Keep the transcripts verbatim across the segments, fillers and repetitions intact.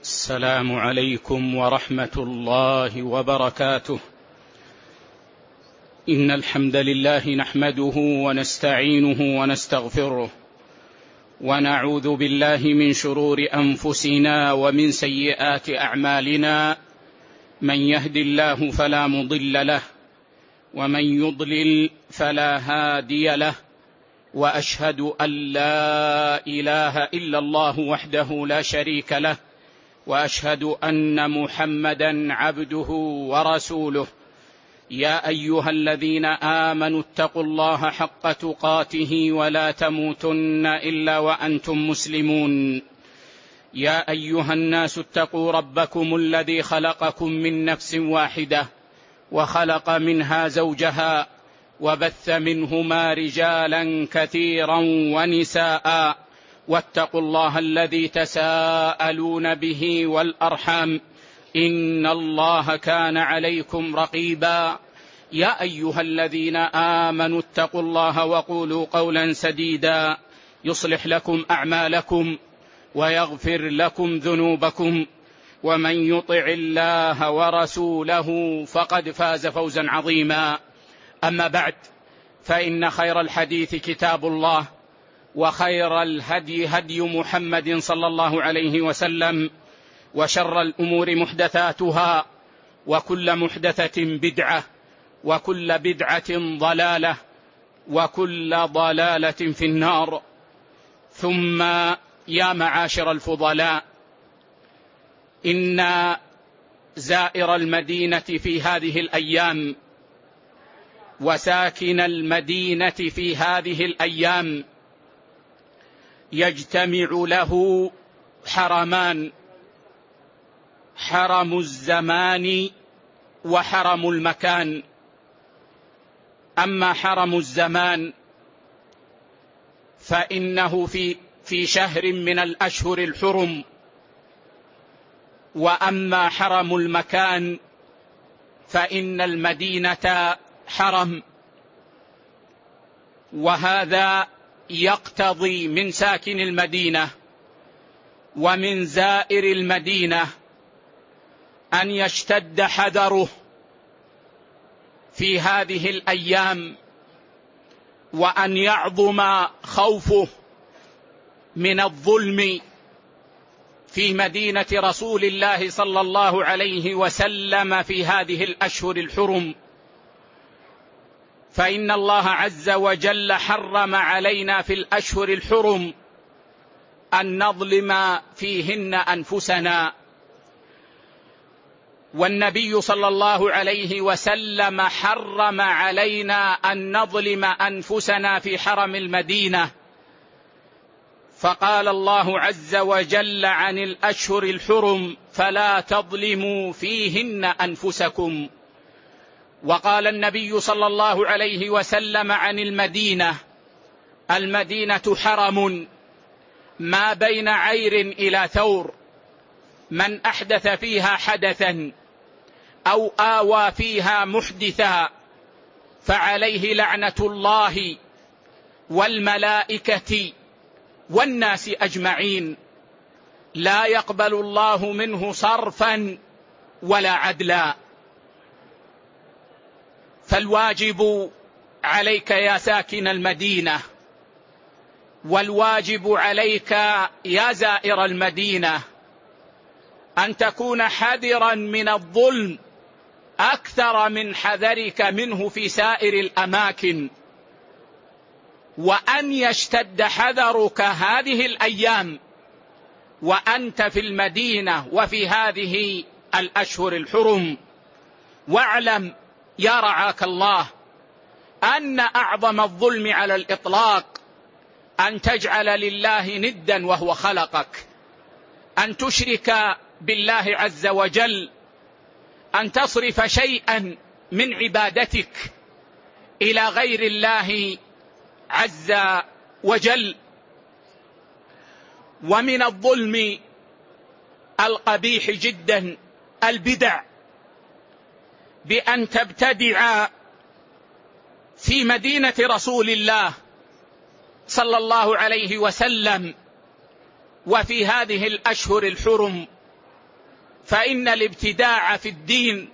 السلام عليكم ورحمة الله وبركاته. إن الحمد لله نحمده ونستعينه ونستغفره، ونعوذ بالله من شرور أنفسنا ومن سيئات أعمالنا. من يهد الله فلا مضل له، ومن يضلل فلا هادي له، وأشهد أن لا إله إلا الله وحده لا شريك له، وأشهد أن محمدا عبده ورسوله. يا أيها الذين آمنوا اتقوا الله حق تقاته ولا تموتن إلا وأنتم مسلمون. يا أيها الناس اتقوا ربكم الذي خلقكم من نفس واحدة، وخلق منها زوجها، وبث منهما رجالا كثيرا ونساء، واتقوا الله الذي تساءلون به والأرحام، إن الله كان عليكم رقيبا. يا أيها الذين آمنوا اتقوا الله وقولوا قولا سديدا يصلح لكم أعمالكم ويغفر لكم ذنوبكم، ومن يطع الله ورسوله فقد فاز فوزا عظيما. أما بعد، فإن خير الحديث كتاب الله، وخير الهدي هدي محمد صلى الله عليه وسلم، وشر الأمور محدثاتها، وكل محدثة بدعة، وكل بدعة ضلالة، وكل ضلالة في النار. ثم يا معاشر الفضلاء، إن زائر المدينة في هذه الأيام وساكن المدينة في هذه الأيام يجتمع له حرمان: حرم الزمان وحرم المكان. أما حرم الزمان فإنه في في شهر من الأشهر الحرم، وأما حرم المكان فإن المدينة حرم. وهذا يقتضي من ساكن المدينة ومن زائر المدينة أن يشتد حذره في هذه الأيام، وأن يعظم خوفه من الظلم في مدينة رسول الله صلى الله عليه وسلم في هذه الأشهر الحرم. فإن الله عز وجل حرم علينا في الأشهر الحرم أن نظلم فيهن أنفسنا، والنبي صلى الله عليه وسلم حرم علينا أن نظلم أنفسنا في حرم المدينة. فقال الله عز وجل عن الأشهر الحرم: فلا تظلموا فيهن أنفسكم. وقال النبي صلى الله عليه وسلم عن المدينة: المدينة حرم ما بين عير إلى ثور، من أحدث فيها حدثا أو آوى فيها محدثا فعليه لعنة الله والملائكة والناس أجمعين، لا يقبل الله منه صرفا ولا عدلا. فالواجب عليك يا ساكن المدينة، والواجب عليك يا زائر المدينة، أن تكون حذرا من الظلم أكثر من حذرك منه في سائر الأماكن، وأن يشتد حذرك هذه الأيام وأنت في المدينة وفي هذه الأشهر الحرم. واعلم يا رعاك الله أن أعظم الظلم على الإطلاق أن تجعل لله ندا وهو خلقك، أن تشرك بالله عز وجل، أن تصرف شيئا من عبادتك إلى غير الله عز وجل. ومن الظلم القبيح جدا البدع، بأن تبتدع في مدينة رسول الله صلى الله عليه وسلم وفي هذه الأشهر الحرم فإن الابتداع في الدين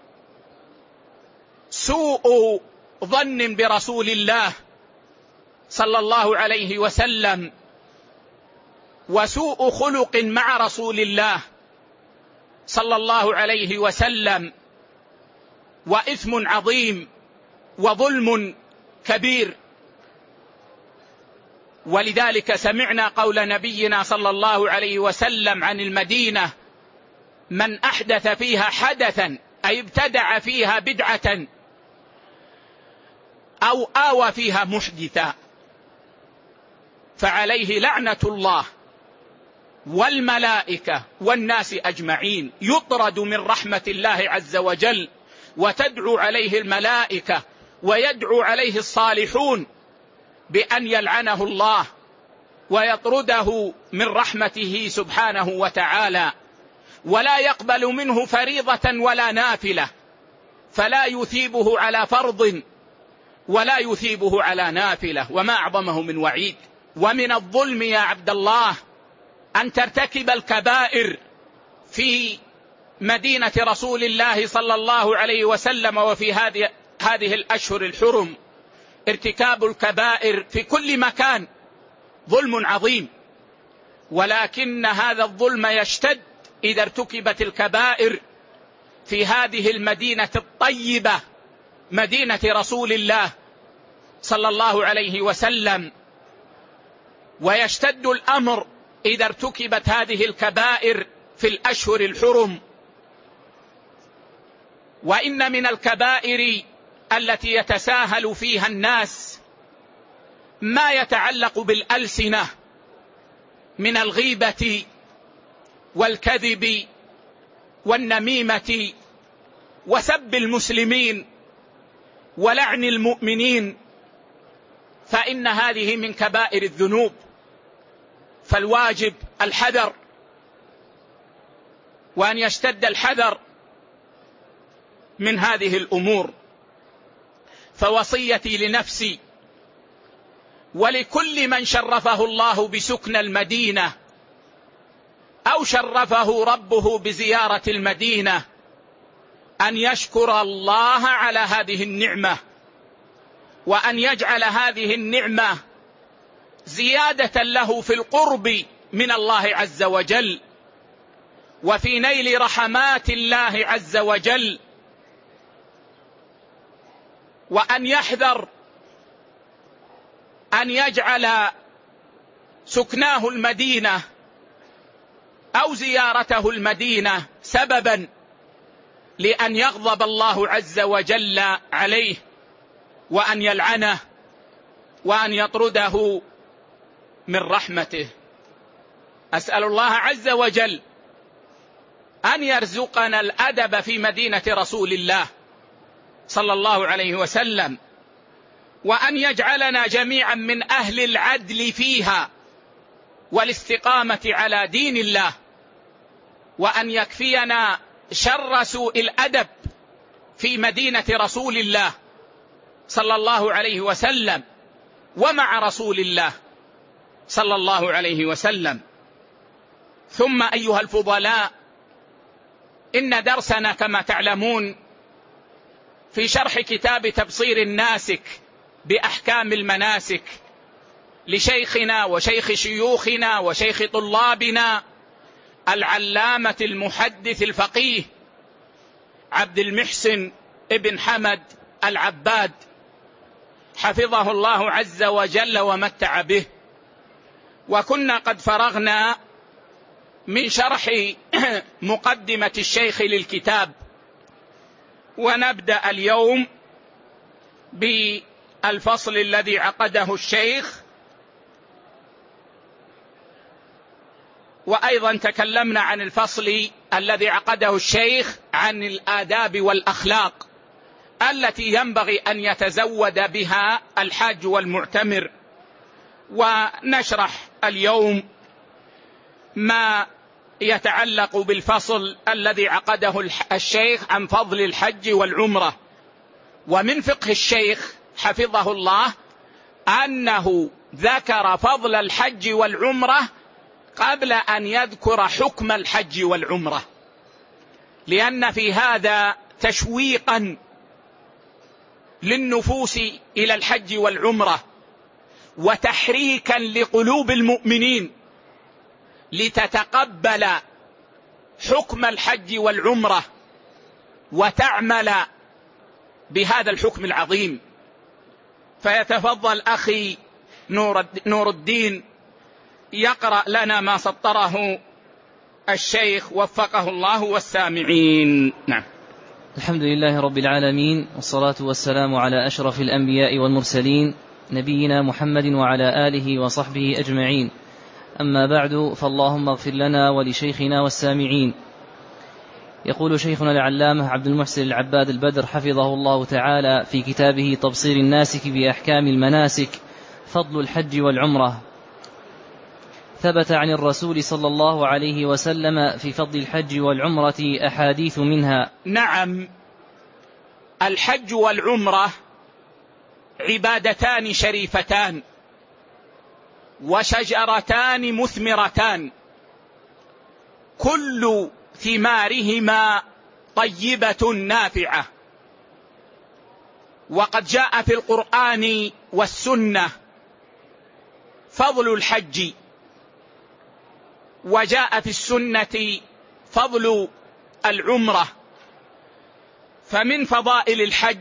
سوء ظن برسول الله صلى الله عليه وسلم، وسوء خلق مع رسول الله صلى الله عليه وسلم، وإثم عظيم وظلم كبير. ولذلك سمعنا قول نبينا صلى الله عليه وسلم عن المدينة: من أحدث فيها حدثا، أي ابتدع فيها بدعة، أو آوى فيها محدثا، فعليه لعنة الله والملائكة والناس أجمعين، يطرد من رحمة الله عز وجل، وتدعو عليه الملائكة ويدعو عليه الصالحون بأن يلعنه الله ويطرده من رحمته سبحانه وتعالى، ولا يقبل منه فريضة ولا نافلة، فلا يثيبه على فرض ولا يثيبه على نافلة، وما أعظمه من وعيد. ومن الظلم يا عبد الله أن ترتكب الكبائر في مدينة رسول الله صلى الله عليه وسلم وفي هذه هذه الأشهر الحرم. ارتكاب الكبائر في كل مكان ظلم عظيم، ولكن هذا الظلم يشتد إذا ارتكبت الكبائر في هذه المدينة الطيبة، مدينة رسول الله صلى الله عليه وسلم، ويشتد الأمر إذا ارتكبت هذه الكبائر في الأشهر الحرم. وإن من الكبائر التي يتساهل فيها الناس ما يتعلق بالألسنة من الغيبة والكذب والنميمة وسب المسلمين ولعن المؤمنين، فإن هذه من كبائر الذنوب، فالواجب الحذر، وأن يشتد الحذر من هذه الأمور. فوصيتي لنفسي ولكل من شرفه الله بسكن المدينة أو شرفه ربه بزيارة المدينة أن يشكر الله على هذه النعمة، وأن يجعل هذه النعمة زيادة له في القرب من الله عز وجل وفي نيل رحمات الله عز وجل، وأن يحذر أن يجعل سكناه المدينة أو زيارته المدينة سببا لأن يغضب الله عز وجل عليه، وأن يلعنه، وأن يطرده من رحمته. أسأل الله عز وجل أن يرزقنا الأدب في مدينة رسول الله صلى الله عليه وسلم، وأن يجعلنا جميعا من أهل العدل فيها والاستقامة على دين الله، وأن يكفينا شر سوء الأدب في مدينة رسول الله صلى الله عليه وسلم ومع رسول الله صلى الله عليه وسلم. ثم أيها الفضلاء، إن درسنا كما تعلمون في شرح كتاب تبصير الناسك بأحكام المناسك لشيخنا وشيخ شيوخنا وشيخ طلابنا العلامة المحدث الفقيه عبد المحسن ابن حمد العباد حفظه الله عز وجل ومتع به. وكنا قد فرغنا من شرح مقدمة الشيخ للكتاب، ونبدأ اليوم بالفصل الذي عقده الشيخ. وأيضا تكلمنا عن الفصل الذي عقده الشيخ عن الآداب والأخلاق التي ينبغي أن يتزود بها الحاج والمعتمر. ونشرح اليوم ما يتعلق بالفصل الذي عقده الشيخ عن فضل الحج والعمرة. ومن فقه الشيخ حفظه الله أنه ذكر فضل الحج والعمرة قبل أن يذكر حكم الحج والعمرة، لأن في هذا تشويقا للنفوس إلى الحج والعمرة، وتحريكا لقلوب المؤمنين لتتقبل حكم الحج والعمرة وتعمل بهذا الحكم العظيم. فيتفضل أخي نور الدين يقرأ لنا ما سطره الشيخ وفقه الله والسامعين. نعم. الحمد لله رب العالمين، والصلاة والسلام على أشرف الأنبياء والمرسلين، نبينا محمد وعلى آله وصحبه أجمعين. أما بعد، فاللهم اغفر لنا ولشيخنا والسامعين. يقول شيخنا العلامة عبد المحسن العباد البدر حفظه الله تعالى في كتابه تبصير الناسك بأحكام المناسك: فضل الحج والعمرة. ثبت عن الرسول صلى الله عليه وسلم في فضل الحج والعمرة أحاديث منها. نعم، الحج والعمرة عبادتان شريفتان وشجرتان مثمرتان، كل ثمارهما طيبة نافعة. وقد جاء في القرآن والسنة فضل الحج، وجاء في السنة فضل العمرة. فمن فضائل الحج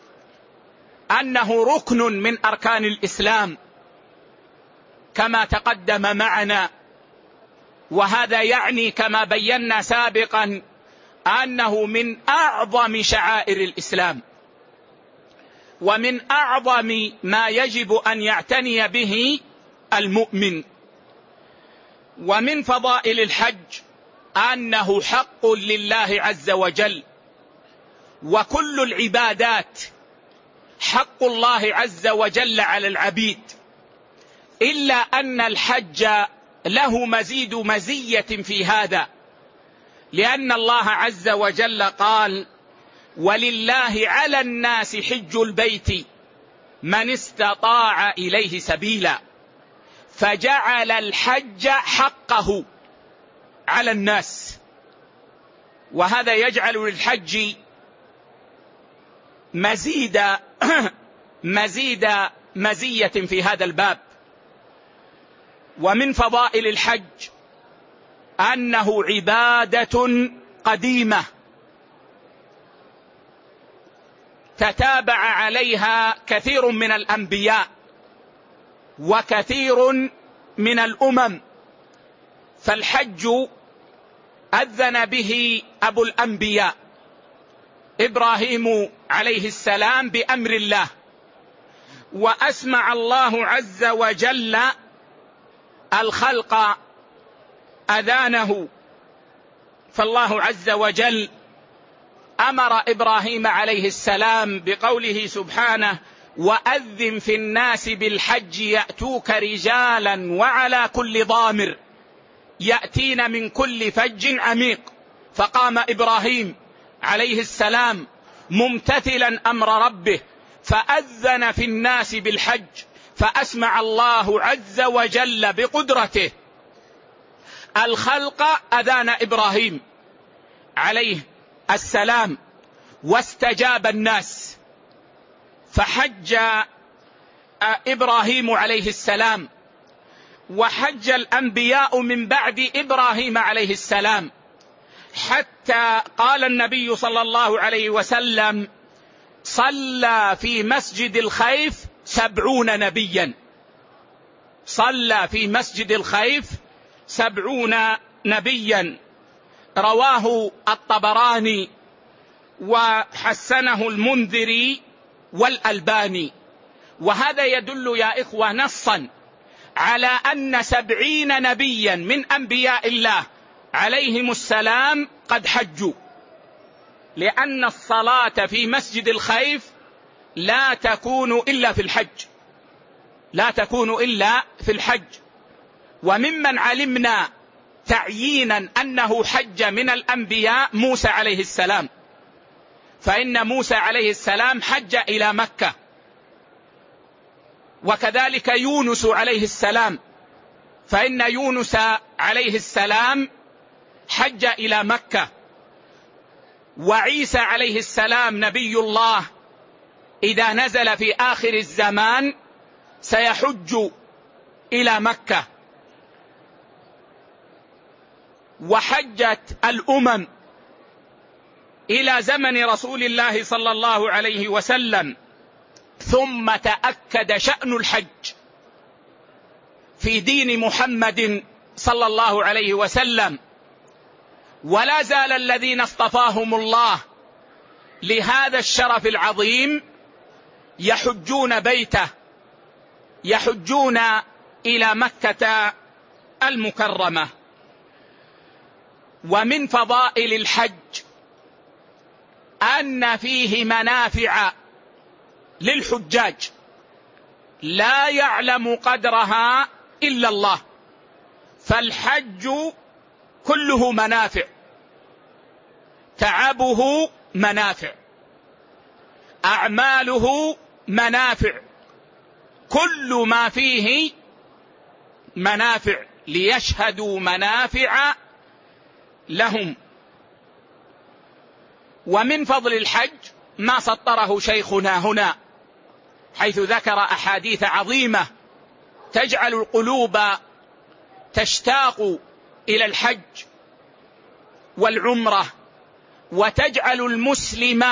أنه ركن من أركان الإسلام كما تقدم معنا، وهذا يعني كما بينا سابقا أنه من أعظم شعائر الإسلام ومن أعظم ما يجب أن يعتني به المؤمن. ومن فضائل الحج أنه حق لله عز وجل، وكل العبادات حق الله عز وجل على العبيد، إلا أن الحج له مزيد مزية في هذا، لأن الله عز وجل قال: ولله على الناس حج البيت من استطاع إليه سبيلا، فجعل الحج حقه على الناس. وهذا يجعل للحج مزيد مزيد مزية في هذا الباب. ومن فضائل الحج أنه عبادة قديمة تتابع عليها كثير من الأنبياء وكثير من الأمم. فالحج أذن به أبو الأنبياء إبراهيم عليه السلام بأمر الله، وأسمع الله عز وجل الخلق أذانه. فالله عز وجل أمر إبراهيم عليه السلام بقوله سبحانه: وأذن في الناس بالحج يأتوك رجالا وعلى كل ضامر يأتين من كل فج عميق. فقام إبراهيم عليه السلام ممتثلا أمر ربه فأذن في الناس بالحج، فأسمع الله عز وجل بقدرته الخلق أذان إبراهيم عليه السلام، واستجاب الناس، فحج إبراهيم عليه السلام، وحج الأنبياء من بعد إبراهيم عليه السلام، حتى قال النبي صلى الله عليه وسلم: صلى في مسجد الخيف سبعون نبيا. صلى في مسجد الخيف سبعون نبيا. رواه الطبراني وحسنه المنذري والألباني. وهذا يدل يا إخوة نصا على أن سبعين نبيا من أنبياء الله عليهم السلام قد حجوا، لأن الصلاة في مسجد الخيف لا تكون إلا في الحج، لا تكون إلا في الحج. وممن علمنا تعيينا أنه حج من الأنبياء موسى عليه السلام، فإن موسى عليه السلام حج إلى مكة، وكذلك يونس عليه السلام، فإن يونس عليه السلام حج إلى مكة. وعيسى عليه السلام نبي الله إذا نزل في آخر الزمان سيحج إلى مكة، وحجت الأمم إلى زمن رسول الله صلى الله عليه وسلم، ثم تأكد شأن الحج في دين محمد صلى الله عليه وسلم، ولا زال الذين اصطفاهم الله لهذا الشرف العظيم يحجون بيته، يحجون إلى مكة المكرمة. ومن فضائل الحج أن فيه منافع للحجاج لا يعلم قدرها إلا الله، فالحج كله منافع، تعبه منافع، أعماله منافع، كل ما فيه منافع ليشهدوا منافع لهم. ومن فضل الحج ما سطره شيخنا هنا، حيث ذكر أحاديث عظيمة تجعل القلوب تشتاق إلى الحج والعمرة، وتجعل المسلم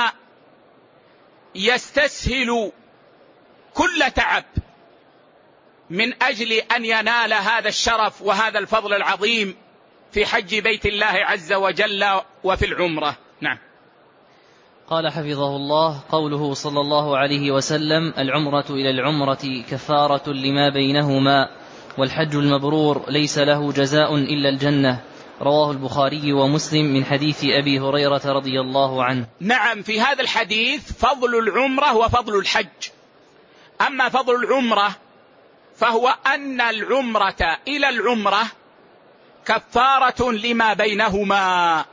يستسهل كل تعب من أجل أن ينال هذا الشرف وهذا الفضل العظيم في حج بيت الله عز وجل وفي العمرة. نعم. قال حفظه الله: قوله صلى الله عليه وسلم: العمرة إلى العمرة كفارة لما بينهما، والحج المبرور ليس له جزاء إلا الجنة. رواه البخاري ومسلم من حديث أبي هريرة رضي الله عنه. نعم، في هذا الحديث فضل العمرة وفضل الحج. أما فضل العمرة فهو أن العمرة إلى العمرة كفارة لما بينهما،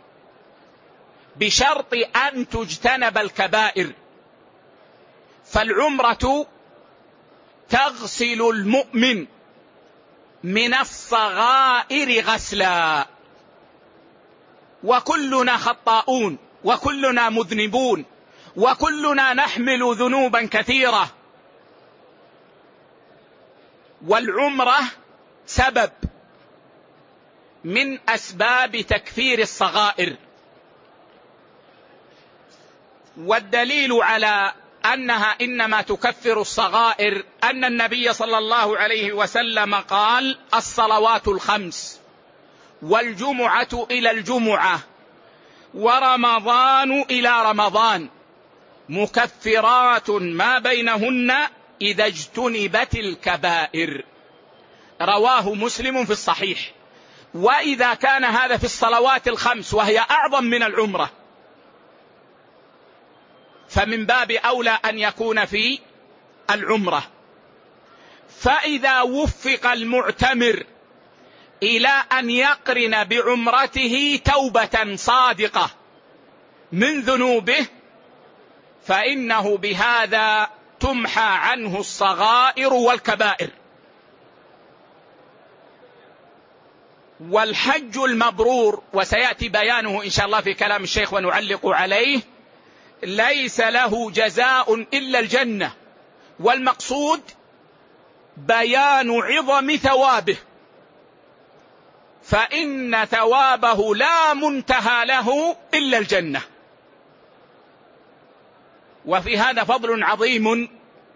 بشرط أن تجتنب الكبائر. فالعمرة تغسل المؤمن من الصغائر غسلا، وكلنا خطاؤون وكلنا مذنبون وكلنا نحمل ذنوبا كثيرة، والعمرة سبب من أسباب تكفير الصغائر. والدليل على أنها إنما تكفر الصغائر أن النبي صلى الله عليه وسلم قال: الصلوات الخمس والجمعة إلى الجمعة ورمضان إلى رمضان مكفرات ما بينهن إذا اجتنبت الكبائر. رواه مسلم في الصحيح. وإذا كان هذا في الصلوات الخمس وهي أعظم من العمرة، فمن باب أولى أن يكون في العمرة. فإذا وفق المعتمر إلى أن يقرن بعمرته توبة صادقة من ذنوبه، فإنه بهذا تمحى عنه الصغائر والكبائر. والحج المبرور، وسيأتي بيانه إن شاء الله في كلام الشيخ ونعلق عليه، ليس له جزاء إلا الجنة، والمقصود بيان عظم ثوابه، فإن ثوابه لا منتهى له إلا الجنة. وفي هذا فضل عظيم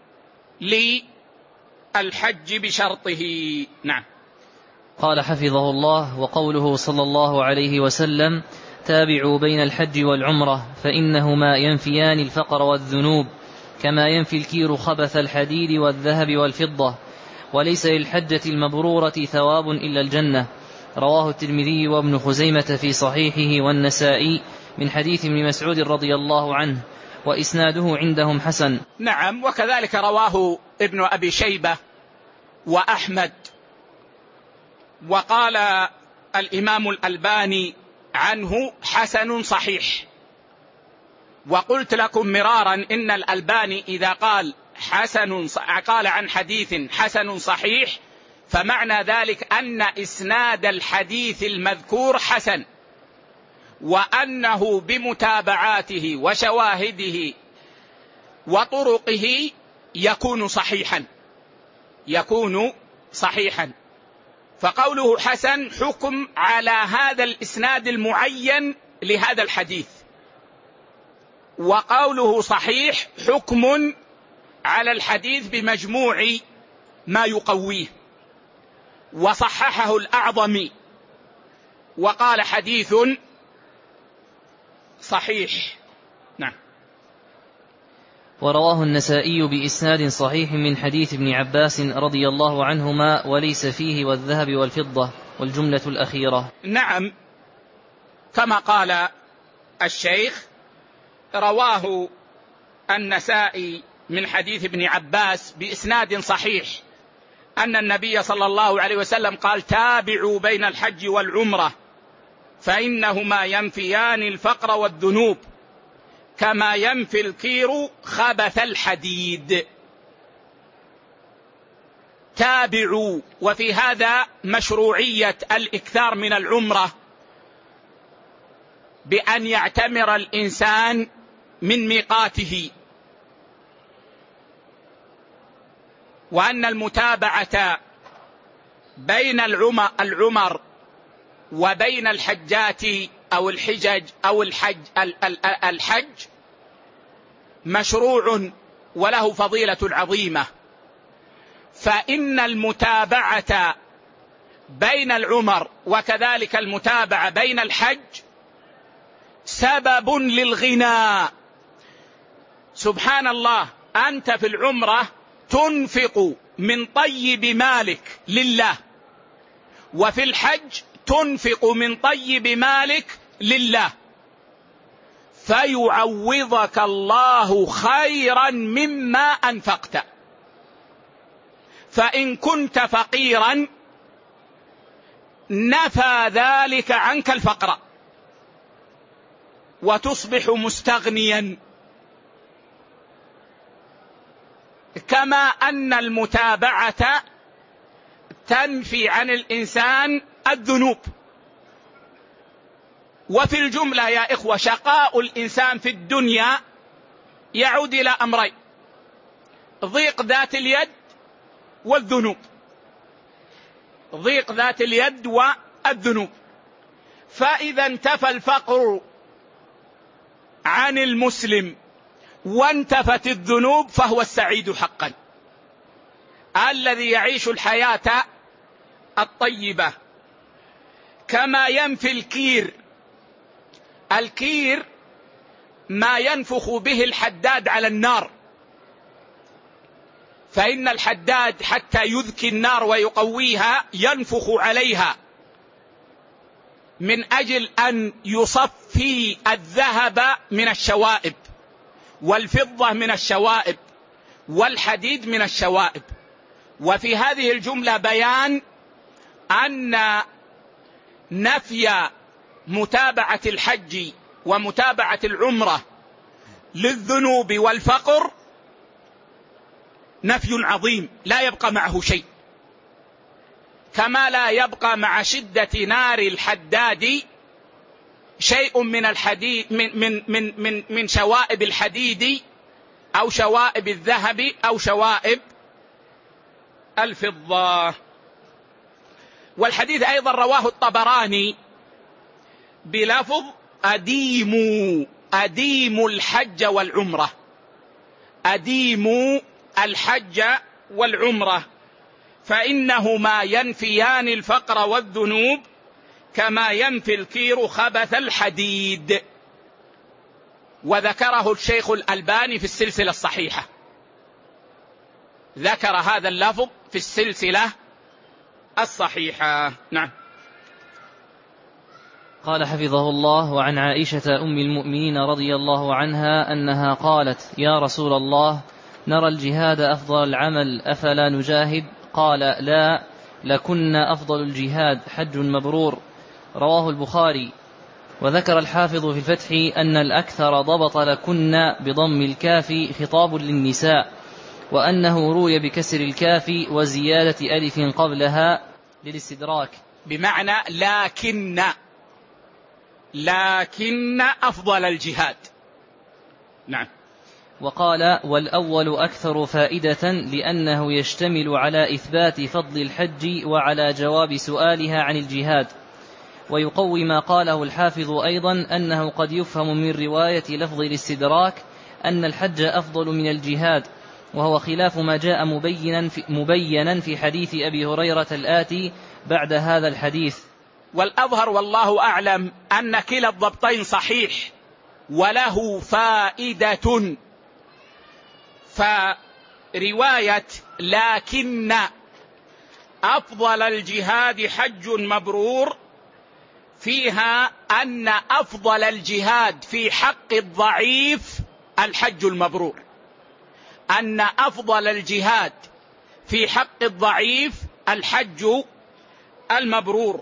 للحج بشرطه. نعم. قال حفظه الله: وقوله صلى الله عليه وسلم: تابعوا بين الحج والعمرة فإنهما ينفيان الفقر والذنوب كما ينفي الكير خبث الحديد والذهب والفضة، وليس للحجة المبرورة ثواب إلا الجنة. رواه الترمذي وابن خزيمة في صحيحه والنسائي من حديث ابن مسعود رضي الله عنه، وإسناده عندهم حسن. نعم. وكذلك رواه ابن أبي شيبة وأحمد. وقال الإمام الألباني عنه حسن صحيح. وقلت لكم مرارا إن الألباني إذا قال حسن قال عن حديث حسن صحيح، فمعنى ذلك أن إسناد الحديث المذكور حسن، وأنه بمتابعاته وشواهده وطرقه يكون صحيحا يكون صحيحا فقوله حسن حكم على هذا الإسناد المعين لهذا الحديث، وقوله صحيح حكم على الحديث بمجموع ما يقويه، وصححه الأعظمي وقال حديث صحيح. نعم. ورواه النسائي بإسناد صحيح من حديث ابن عباس رضي الله عنهما وليس فيه والذهب والفضة والجملة الأخيرة. نعم، كما قال الشيخ رواه النسائي من حديث ابن عباس بإسناد صحيح أن النبي صلى الله عليه وسلم قال: تابعوا بين الحج والعمرة فإنهما ينفيان الفقر والذنوب كما ينفي الكير خبث الحديد. تابعوا، وفي هذا مشروعية الإكثار من العمرة بأن يعتمر الإنسان من ميقاته، وأن المتابعة بين العمر وبين الحجات أو الحجج أو الحج الحج مشروع وله فضيلة عظيمة، فإن المتابعة بين العمر وكذلك المتابعة بين الحج سبب للغنى. سبحان الله، أنت في العمرة تنفق من طيب مالك لله، وفي الحج تنفق من طيب مالك لله، فيعوضك الله خيرا مما أنفقت. فإن كنت فقيرا نفى ذلك عنك الفقر وتصبح مستغنيا، كما أن المتابعة تنفي عن الإنسان الذنوب. وفي الجملة يا إخوة شقاء الإنسان في الدنيا يعود إلى أمرين: ضيق ذات اليد والذنوب. ضيق ذات اليد والذنوب. فإذا انتفى الفقر عن المسلم وانتفت الذنوب فهو السعيد حقا، الذي يعيش الحياة الطيبة. كما ينفي الكير. الكير ما ينفخ به الحداد على النار، فإن الحداد حتى يذكي النار ويقويها ينفخ عليها من أجل أن يصفي الذهب من الشوائب والفضة من الشوائب والحديد من الشوائب. وفي هذه الجملة بيان أن نفي متابعة الحج ومتابعة العمرة للذنوب والفقر نفي عظيم لا يبقى معه شيء، كما لا يبقى مع شدة نار الحداد شيء من الحديد من من من من, من شوائب الحديد أو شوائب الذهب أو شوائب الفضة. والحديث أيضا رواه الطبراني بلفظ: أديموا أديموا الحج والعمرة. أديموا الحج والعمرة فإنهما ينفيان الفقر والذنوب كما ينفي الكير خبث الحديد. وذكره الشيخ الألباني في السلسلة الصحيحة، ذكر هذا اللفظ في السلسلة الصحيحة. نعم. قال حفظه الله: وعن عائشة أم المؤمنين رضي الله عنها أنها قالت: يا رسول الله، نرى الجهاد أفضل العمل، أفلا نجاهد؟ قال: لا، لكن أفضل الجهاد حج مبرور. رواه البخاري. وذكر الحافظ في الفتح أن الأكثر ضبط لكن بضم الكاف خطاب للنساء، وأنه روي بكسر الكاف وزيادة ألف قبلها للاستدراك، بمعنى لكن لكن أفضل الجهاد. نعم. وقال: والأول أكثر فائدة لأنه يشتمل على إثبات فضل الحج وعلى جواب سؤالها عن الجهاد. ويقوي ما قاله الحافظ أيضا أنه قد يفهم من رواية لفظ الاستدراك أن الحج أفضل من الجهاد، وهو خلاف ما جاء مبينا في, مبينا في حديث أبي هريرة الآتي بعد هذا الحديث. والأظهر والله أعلم أن كلا الضبطين صحيح وله فائدة. فرواية لكن أفضل الجهاد حج مبرور فيها أن أفضل الجهاد في حق الضعيف الحج المبرور، أن أفضل الجهاد في حق الضعيف الحج المبرور.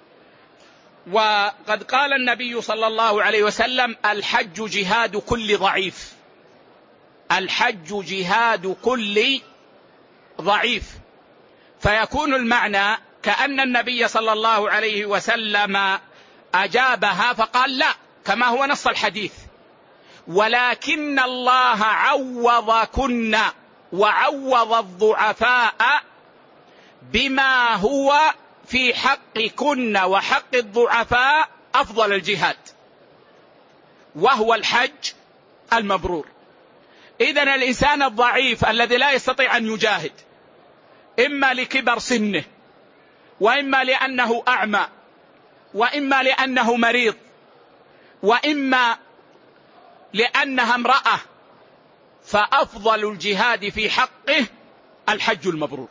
وقد قال النبي صلى الله عليه وسلم: الحج جهاد كل ضعيف، الحج جهاد كل ضعيف. فيكون المعنى كأن النبي صلى الله عليه وسلم أجابها فقال: لا، كما هو نص الحديث، ولكن الله عوضكن وعوض الضعفاء بما هو في حقكن وحق الضعفاء أفضل الجهاد، وهو الحج المبرور. إذن الإنسان الضعيف الذي لا يستطيع أن يجاهد، إما لكبر سنه، وإما لأنه أعمى، وإما لأنه مريض، وإما لأنها امرأة، فأفضل الجهاد في حقه الحج المبرور،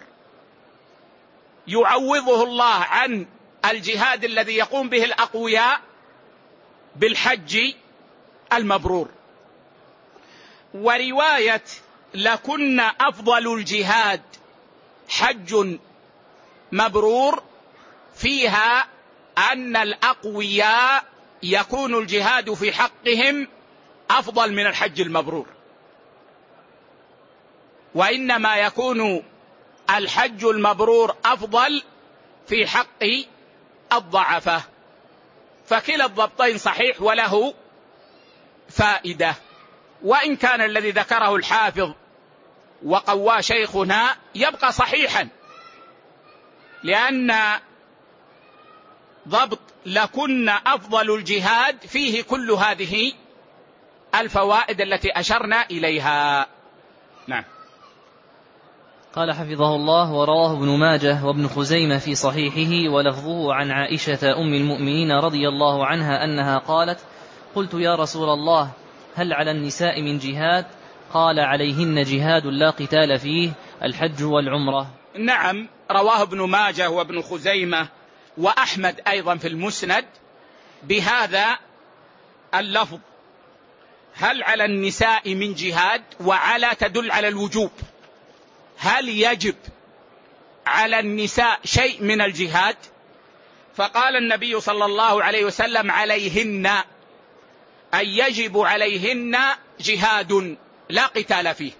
يعوضه الله عن الجهاد الذي يقوم به الأقوياء بالحج المبرور. ورواية لكن أفضل الجهاد حج مبرور فيها أن الأقوياء يكون الجهاد في حقهم أفضل من الحج المبرور، وإنما يكون الحج المبرور أفضل في حق الضعفة. فكلا الضبطين صحيح وله فائدة، وإن كان الذي ذكره الحافظ وقوى شيخنا يبقى صحيحا، لأن ضبط لكن أفضل الجهاد فيه كل هذه الفوائد التي أشرنا إليها. نعم. قال حفظه الله: ورواه ابن ماجه وابن خزيمة في صحيحه ولفظه عن عائشة أم المؤمنين رضي الله عنها أنها قالت: قلت يا رسول الله هل على النساء من جهاد؟ قال: عليهن جهاد لا قتال فيه، الحج والعمرة. نعم، رواه ابن ماجه وابن خزيمة وأحمد أيضا في المسند بهذا اللفظ: هل على النساء من جهاد؟ وعلى تدل على الوجوب، هل يجب على النساء شيء من الجهاد؟ فقال النبي صلى الله عليه وسلم: عليهن، أي يجب عليهن جهاد لا قتال فيه،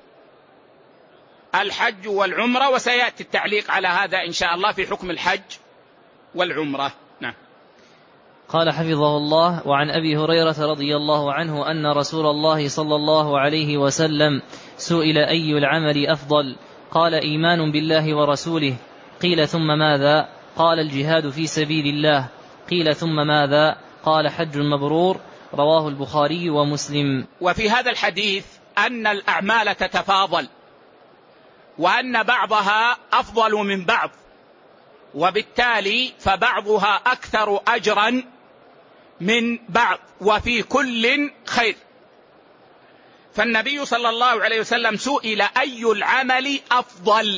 الحج والعمرة. وسيأتي التعليق على هذا إن شاء الله في حكم الحج والعمرة. نعم. قال حفظه الله: وعن أبي هريرة رضي الله عنه أن رسول الله صلى الله عليه وسلم سئل أي العمل أفضل؟ قال: إيمان بالله ورسوله. قيل: ثم ماذا؟ قال: الجهاد في سبيل الله. قيل: ثم ماذا؟ قال: حج مبرور. رواه البخاري ومسلم. وفي هذا الحديث أن الأعمال تتفاضل، وأن بعضها أفضل من بعض، وبالتالي فبعضها أكثر أجرا من بعض، وفي كل خير. فالنبي صلى الله عليه وسلم سئل أي العمل أفضل،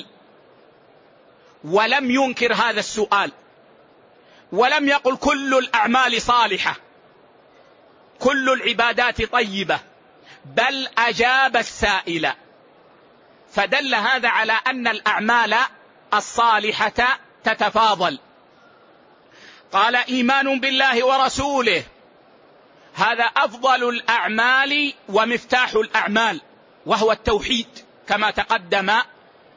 ولم ينكر هذا السؤال، ولم يقل كل الأعمال صالحة، كل العبادات طيبة، بل أجاب السائل، فدل هذا على أن الأعمال الصالحة تتفاضل. قال: إيمان بالله ورسوله، هذا أفضل الأعمال ومفتاح الأعمال، وهو التوحيد كما تقدم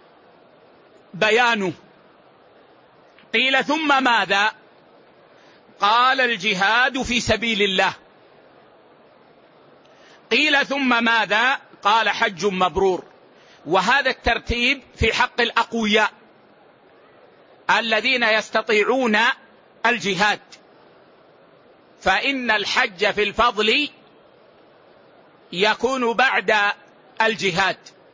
بيانه. قيل: ثم ماذا؟ قال الجهاد في سبيل الله. قيل ثم ماذا؟ قال حج مبرور. وهذا الترتيب في حق الأقوياء الذين يستطيعون الجهاد، فإن الحج في الفضل يكون بعد الجهاد.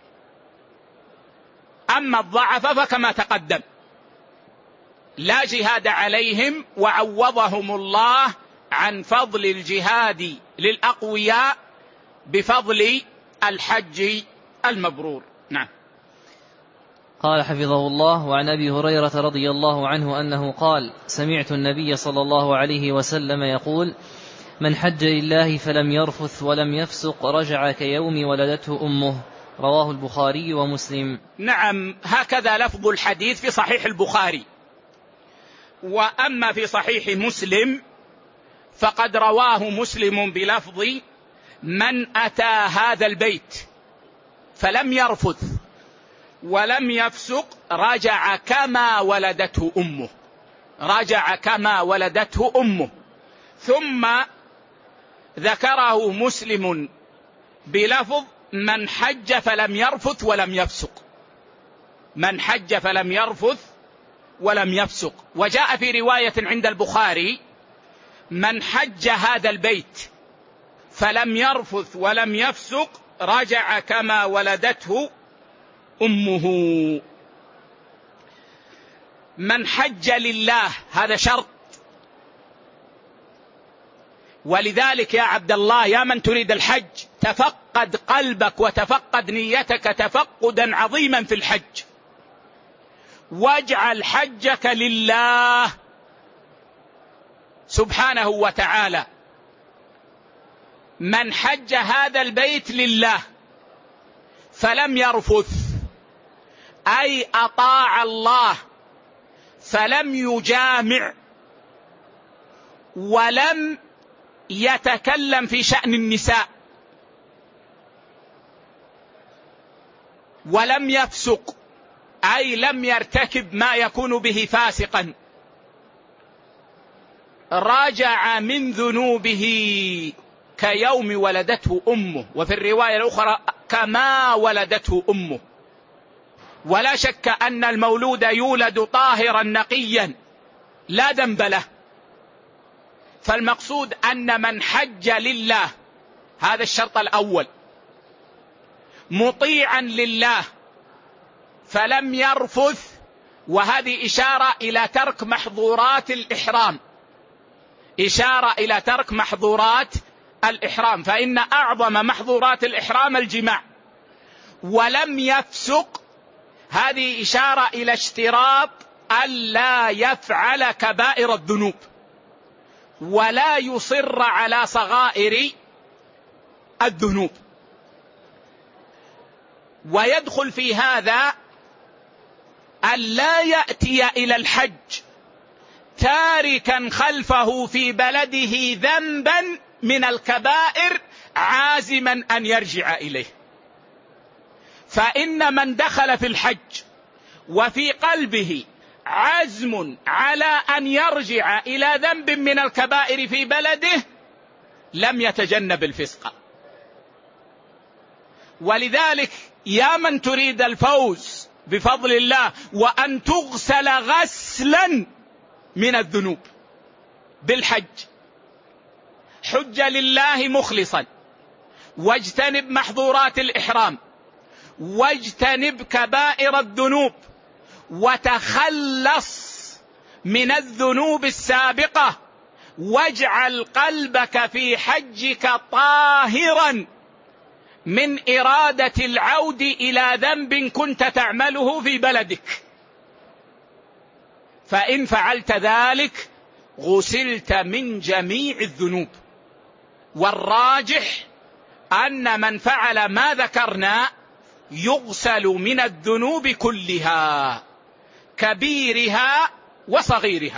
أما الضعف فكما تقدم لا جهاد عليهم، وعوضهم الله عن فضل الجهاد للأقوياء بفضل الحج المبرور. نعم. قال حفظه الله: وعن أبي هريرة رضي الله عنه أنه قال: سمعت النبي صلى الله عليه وسلم يقول: من حج لله فلم يرفث ولم يفسق رجع كيوم ولدته أمه. رواه البخاري ومسلم. نعم، هكذا لفظ الحديث في صحيح البخاري. وأما في صحيح مسلم فقد رواه مسلم بلفظ: من أتى هذا البيت فلم يرفث ولم يفسق رجع كما ولدته أمه. رجع كما ولدته أمه. ثم ذكره مسلم بلفظ: من حج فلم يرفث ولم يفسق. من حج فلم يرفث ولم يفسق. وجاء في رواية عند البخاري: من حج هذا البيت فلم يرفث ولم يفسق رجع كما ولدته أمه. من حج لله هذا شرط، ولذلك يا عبد الله يا من تريد الحج تفقد قلبك وتفقد نيتك تفقدا عظيما في الحج، واجعل حجك لله سبحانه وتعالى. من حج هذا البيت لله فلم يرفث أي أطاع الله فلم يجامع ولم يتكلم في شأن النساء ولم يفسق أي لم يرتكب ما يكون به فاسقا، راجع من ذنوبه كيوم ولدته أمه. وفي الرواية الأخرى: كما ولدته أمه. ولا شك أن المولود يولد طاهرا نقيا لا ذنب له، فالمقصود أن من حج لله هذا الشرط الأول، مطيعا لله فلم يرفث، وهذه إشارة إلى ترك محظورات الإحرام، إشارة إلى ترك محظورات الإحرام، فإن أعظم محظورات الإحرام الجماع. ولم يفسق هذه إشارة إلى اشتراط ألا يفعل كبائر الذنوب ولا يصر على صغائر الذنوب. ويدخل في هذا ألا يأتي إلى الحج تاركا خلفه في بلده ذنبا من الكبائر عازما أن يرجع إليه. فإن من دخل في الحج وفي قلبه عزم على أن يرجع إلى ذنب من الكبائر في بلده لم يتجنب الفسق. ولذلك يا من تريد الفوز بفضل الله وأن تغسل غسلا من الذنوب بالحج، حج لله مخلصا، واجتنب محظورات الإحرام، واجتنب كبائر الذنوب، وتخلص من الذنوب السابقة، واجعل قلبك في حجك طاهرا من إرادة العود إلى ذنب كنت تعمله في بلدك. فإن فعلت ذلك غسلت من جميع الذنوب. والراجح أن من فعل ما ذكرنا يغسل من الذنوب كلها كبيرها وصغيرها،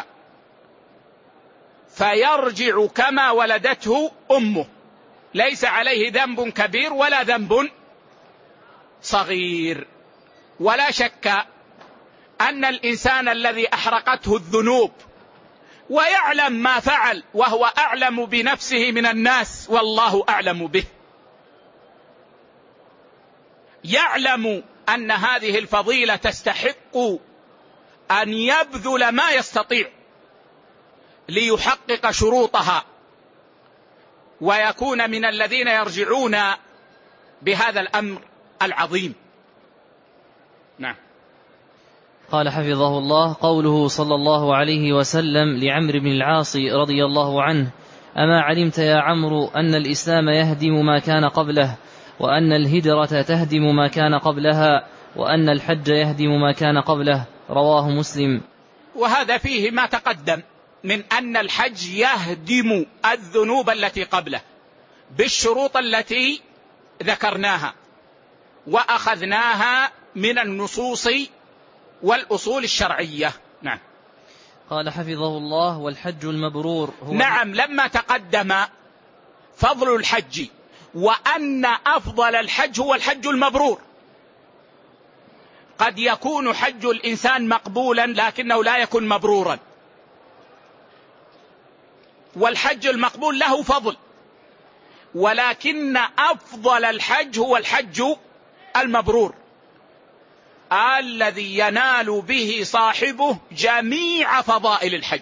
فيرجع كما ولدته أمه، ليس عليه ذنب كبير ولا ذنب صغير. ولا شك أن الإنسان الذي أحرقته الذنوب ويعلم ما فعل، وهو أعلم بنفسه من الناس والله أعلم به. يعلم أن هذه الفضيلة تستحق أن يبذل ما يستطيع ليحقق شروطها ويكون من الذين يرجعون بهذا الأمر العظيم. نعم. قال حفظه الله: قوله صلى الله عليه وسلم لعمرو بن العاص رضي الله عنه: أما علمت يا عمرو أن الإسلام يهدم ما كان قبله، وأن الهجرة تهدم ما كان قبلها، وأن الحج يهدم ما كان قبله، رواه مسلم. وهذا فيه ما تقدم من أن الحج يهدم الذنوب التي قبله بالشروط التي ذكرناها وأخذناها من النصوص والأصول الشرعية. نعم. قال حفظه الله: والحج المبرور هو نعم. لما تقدم فضل الحج وأن أفضل الحج هو الحج المبرور. قد يكون حج الإنسان مقبولا لكنه لا يكون مبرورا، والحج المقبول له فضل، ولكن أفضل الحج هو الحج المبرور الذي ينال به صاحبه جميع فضائل الحج.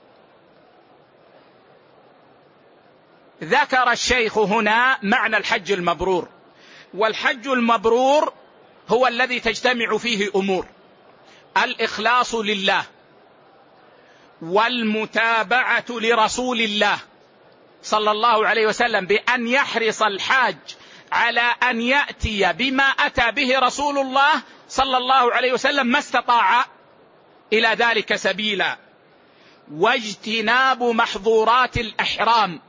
ذكر الشيخ هنا معنى الحج المبرور. والحج المبرور هو الذي تجتمع فيه أمور: الإخلاص لله، والمتابعة لرسول الله صلى الله عليه وسلم بأن يحرص الحاج على أن يأتي بما أتى به رسول الله صلى الله عليه وسلم ما استطاع إلى ذلك سبيلا، واجتناب محظورات الإحرام،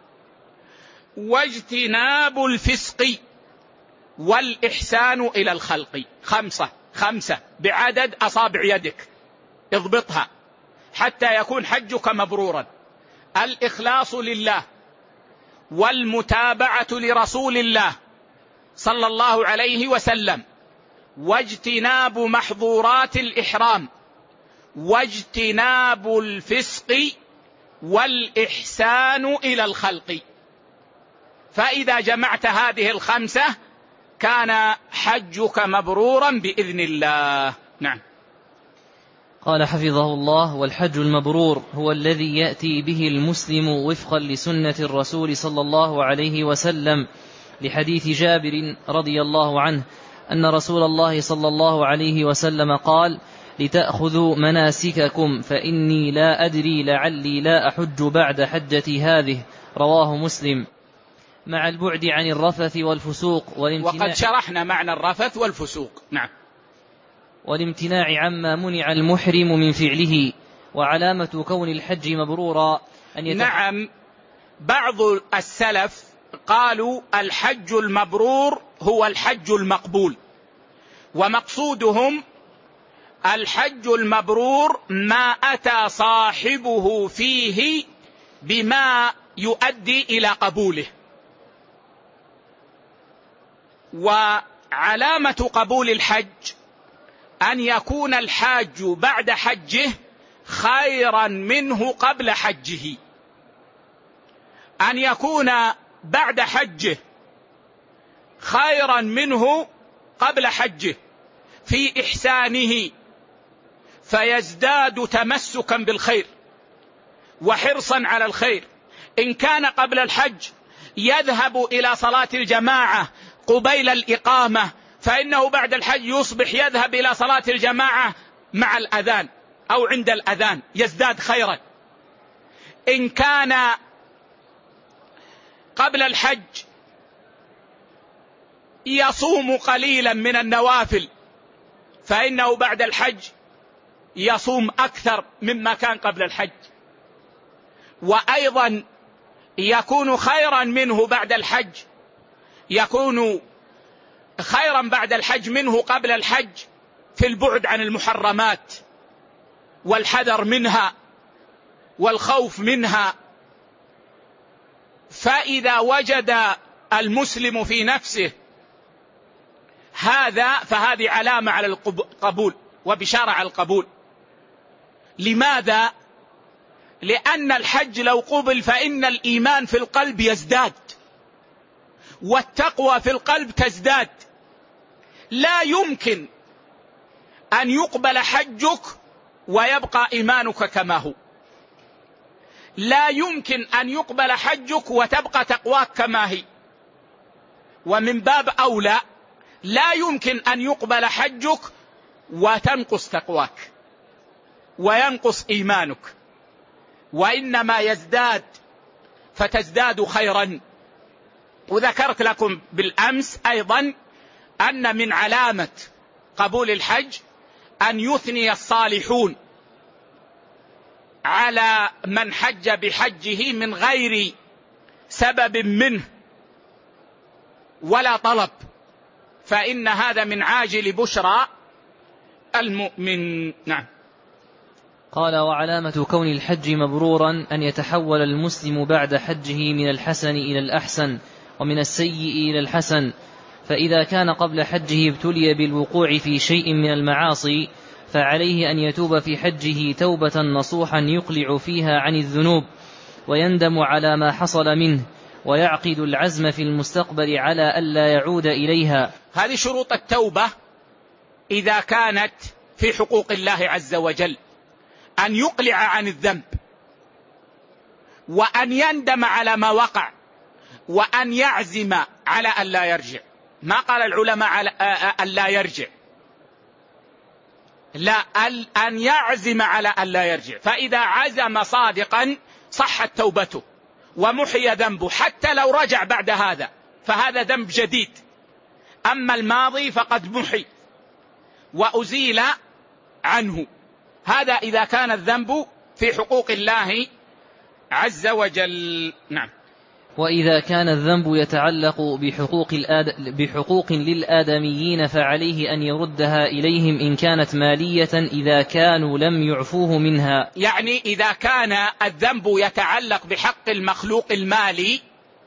واجتناب الفسق، والإحسان إلى الخلق. خمسة خمسة بعدد أصابع يدك، اضبطها حتى يكون حجك مبرورا: الإخلاص لله، والمتابعة لرسول الله صلى الله عليه وسلم، واجتناب محظورات الإحرام، واجتناب الفسق، والإحسان إلى الخلق. فإذا جمعت هذه الخمسة كان حجك مبرورا بإذن الله. نعم. قال حفظه الله: والحج المبرور هو الذي يأتي به المسلم وفقا لسنة الرسول صلى الله عليه وسلم، لحديث جابر رضي الله عنه أن رسول الله صلى الله عليه وسلم قال: لتأخذوا مناسككم فإني لا أدري لعلي لا أحج بعد حجتي هذه، رواه مسلم. مع البعد عن الرفث والفسوق والامتناع. وقد شرحنا معنى الرفث والفسوق. نعم. والامتناع عما منع المحرم من فعله. وعلامة كون الحج مبرورا أن يتح... نعم. بعض السلف قالوا الحج المبرور هو الحج المقبول، ومقصودهم الحج المبرور ما أتى صاحبه فيه بما يؤدي إلى قبوله. وعلامة قبول الحج أن يكون الحاج بعد حجه خيرا منه قبل حجه، أن يكون بعد حجه خيرا منه قبل حجه في إحسانه، فيزداد تمسكا بالخير وحرصا على الخير. إن كان قبل الحج يذهب إلى صلاة الجماعة قبيل الإقامة، فإنه بعد الحج يصبح يذهب إلى صلاة الجماعة مع الأذان أو عند الأذان، يزداد خيرا. إن كان قبل الحج يصوم قليلا من النوافل، فإنه بعد الحج يصوم أكثر مما كان قبل الحج. وأيضا يكون خيرا منه بعد الحج، يكون خيرا بعد الحج منه قبل الحج في البعد عن المحرمات والحذر منها والخوف منها. فإذا وجد المسلم في نفسه هذا فهذه علامة على القبول وبشارة على القبول. لماذا؟ لأن الحج لو قبل فإن الإيمان في القلب يزداد والتقوى في القلب تزداد. لا يمكن أن يقبل حجك ويبقى إيمانك كما هو، لا يمكن أن يقبل حجك وتبقى تقواك كما هي، ومن باب أولى لا يمكن أن يقبل حجك وتنقص تقواك وينقص إيمانك، وإنما يزداد فتزداد خيرا. وذكرت لكم بالأمس أيضا أن من علامة قبول الحج أن يثني الصالحون على من حج بحجه من غير سبب منه ولا طلب، فإن هذا من عاجل بشرى المؤمن. نعم. قال: وعلامة كون الحج مبرورا أن يتحول المسلم بعد حجه من الحسن إلى الأحسن ومن السيء إلى الحسن، فإذا كان قبل حجه ابتلي بالوقوع في شيء من المعاصي فعليه أن يتوب في حجه توبة نصوحا يقلع فيها عن الذنوب ويندم على ما حصل منه ويعقد العزم في المستقبل على ألا يعود إليها. هذه شروط التوبة إذا كانت في حقوق الله عز وجل: أن يقلع عن الذنب، وأن يندم على ما وقع، وأن يعزم على ألا يرجع. ما قال العلماء على ألا يرجع، لا، أن يعزم على ألا يرجع. فإذا عزم صادقا صحت توبته ومحي ذنبه حتى لو رجع بعد هذا، فهذا ذنب جديد. أما الماضي فقد محي وأزيل عنه. هذا إذا كان الذنب في حقوق الله عز وجل. نعم. وإذا كان الذنب يتعلق بحقوق, الآد... بحقوق للآدميين فعليه أن يردها إليهم إن كانت مالية إذا كانوا لم يعفوه منها. يعني إذا كان الذنب يتعلق بحق المخلوق المالي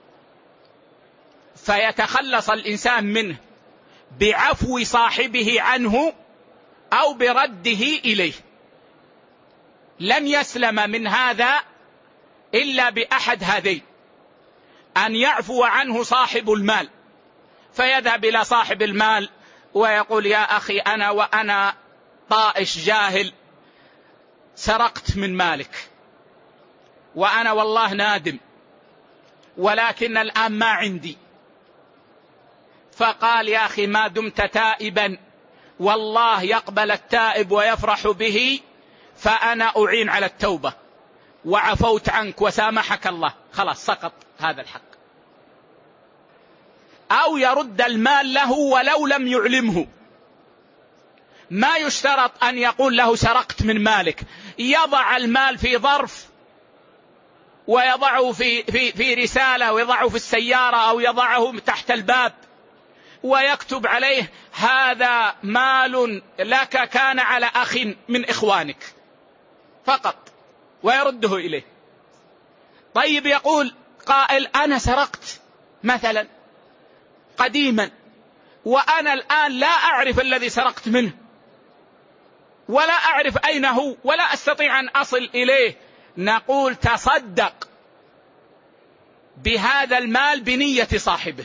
فيتخلص الإنسان منه بعفو صاحبه عنه أو برده إليه، لن يسلم من هذا إلا بأحد هذين: أن يعفو عنه صاحب المال فيذهب إلى صاحب المال ويقول: يا أخي أنا وأنا طائش جاهل سرقت من مالك وأنا والله نادم، ولكن الآن ما عندي. فقال: يا أخي ما دمت تائبا والله يقبل التائب ويفرح به، فأنا أعين على التوبة وعفوت عنك وسامحك الله، خلاص سقط هذا الحق. أو يرد المال له ولو لم يعلمه، ما يشترط أن يقول له سرقت من مالك، يضع المال في ظرف ويضعه في, في, في رسالة ويضعه في السيارة أو يضعه تحت الباب ويكتب عليه: هذا مال لك كان على أخ من إخوانك، فقط، ويرده إليه. طيب يقول قائل: أنا سرقت مثلا قديما وأنا الآن لا أعرف الذي سرقت منه ولا أعرف أين هو ولا أستطيع أن أصل إليه. نقول: تصدق بهذا المال بنية صاحبه،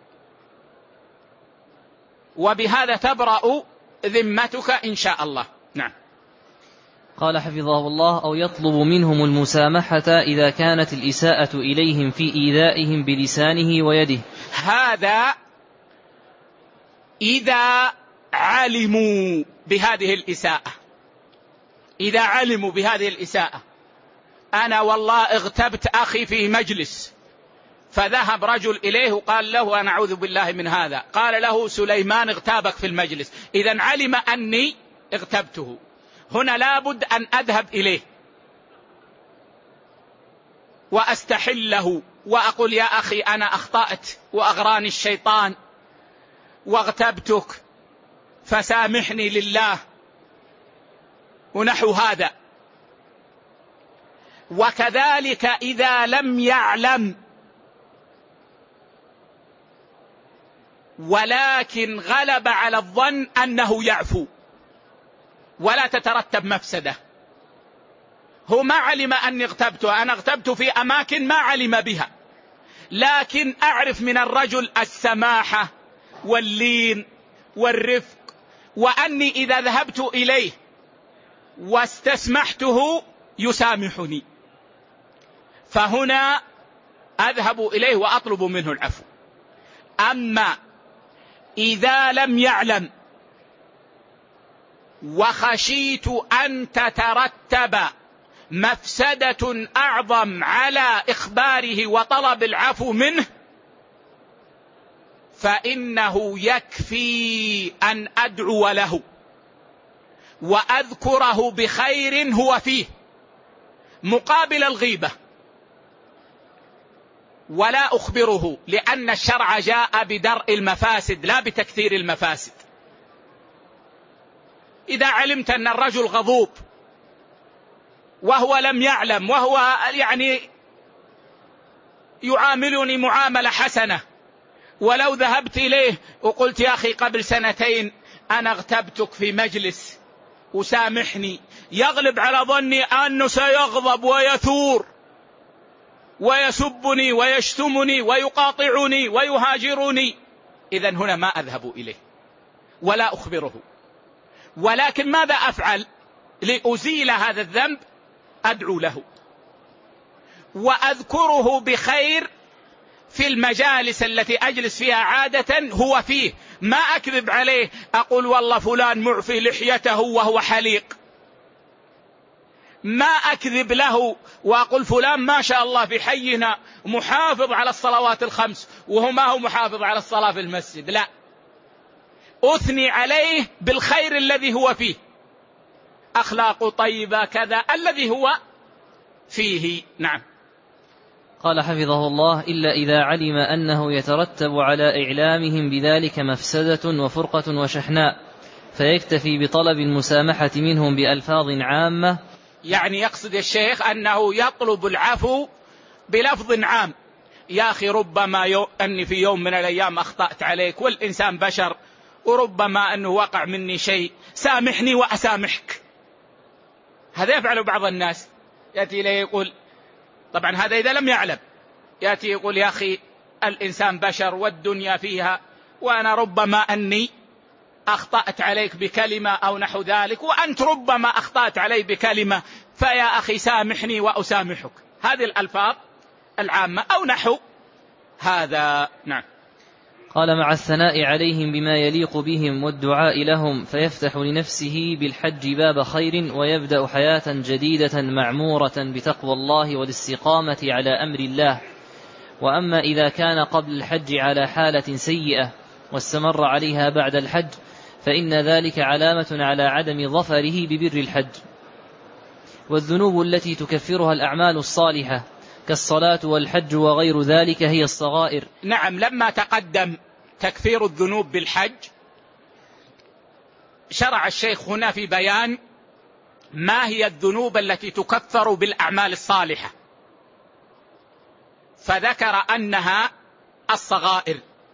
وبهذا تبرأ ذمتك إن شاء الله. نعم. قال حفظه الله: أو يطلب منهم المسامحة إذا كانت الإساءة إليهم في إيذائهم بلسانه ويده. هذا إذا علموا بهذه الإساءة، إذا علموا بهذه الإساءة. أنا والله اغتبت أخي في مجلس، فذهب رجل إليه وقال له: أنا أعوذ بالله من هذا. قال له: سليمان اغتابك في المجلس. إذن علم أني اغتبته، هنا لابد أن أذهب إليه وأستحله وأقول: يا أخي أنا أخطأت وأغراني الشيطان واغتبتك فسامحني لله، ونحو هذا. وكذلك إذا لم يعلم ولكن غلب على الظن أنه يعفو ولا تترتب مفسدة، هو ما علم أني اغتبته، أنا اغتبت في أماكن ما علم بها، لكن أعرف من الرجل السماحة واللين والرفق، وأني إذا ذهبت إليه واستسمحته يسامحني، فهنا أذهب إليه وأطلب منه العفو. أما إذا لم يعلم وخشيت أن تترتب مفسدة أعظم على إخباره وطلب العفو منه، فإنه يكفي أن أدعو له وأذكره بخير هو فيه مقابل الغيبة، ولا أخبره، لأن الشرع جاء بدرء المفاسد لا بتكثير المفاسد. إذا علمت أن الرجل غضوب وهو لم يعلم، وهو يعني يعاملني معاملة حسنة، ولو ذهبت إليه وقلت يا أخي قبل سنتين أنا اغتبتك في مجلس وسامحني، يغلب على ظني أنه سيغضب ويثور ويسبني ويشتمني ويقاطعني ويهاجرني، إذن هنا ما أذهب إليه ولا أخبره. ولكن ماذا أفعل لأزيل هذا الذنب؟ أدعو له وأذكره بخير في المجالس التي أجلس فيها عادة هو فيه، ما أكذب عليه أقول والله فلان معفي لحيته وهو حليق، ما أكذب له وأقول فلان ما شاء الله في حينا محافظ على الصلوات الخمس وهو ما هو محافظ على الصلاة في المسجد، لا، أثني عليه بالخير الذي هو فيه، أخلاق طيبة كذا الذي هو فيه. نعم. قال حفظه الله: إلا إذا علم أنه يترتب على إعلامهم بذلك مفسدة وفرقة وشحناء، فيكتفي بطلب المسامحة منهم بألفاظ عامة. يعني يقصد الشيخ أنه يطلب العفو بلفظ عام، يا أخي ربما يو أني في يوم من الأيام أخطأت عليك، والإنسان بشر، وربما أنه وقع مني شيء، سامحني وأسامحك. هذا يفعل بعض الناس، يأتي إليه يقول، طبعا هذا إذا لم يعلم، يأتي يقول يا أخي الإنسان بشر والدنيا فيها، وأنا ربما أني أخطأت عليك بكلمة أو نحو ذلك، وأنت ربما أخطأت علي بكلمة، فيا أخي سامحني وأسامحك. هذه الألفاظ العامة أو نحو هذا. نعم. قال: مع الثناء عليهم بما يليق بهم والدعاء لهم، فيفتح لنفسه بالحج باب خير، ويبدأ حياة جديدة معمورة بتقوى الله والاستقامة على أمر الله. وأما إذا كان قبل الحج على حالة سيئة واستمر عليها بعد الحج، فإن ذلك علامة على عدم ظفره ببر الحج. والذنوب التي تكفرها الأعمال الصالحة كالصلاة والحج وغير ذلك هي الصغائر. نعم. لما تقدم تكفير الذنوب بالحج، شرع الشيخ هنا في بيان ما هي الذنوب التي تكفر بالأعمال الصالحة، فذكر أنها الصغائر.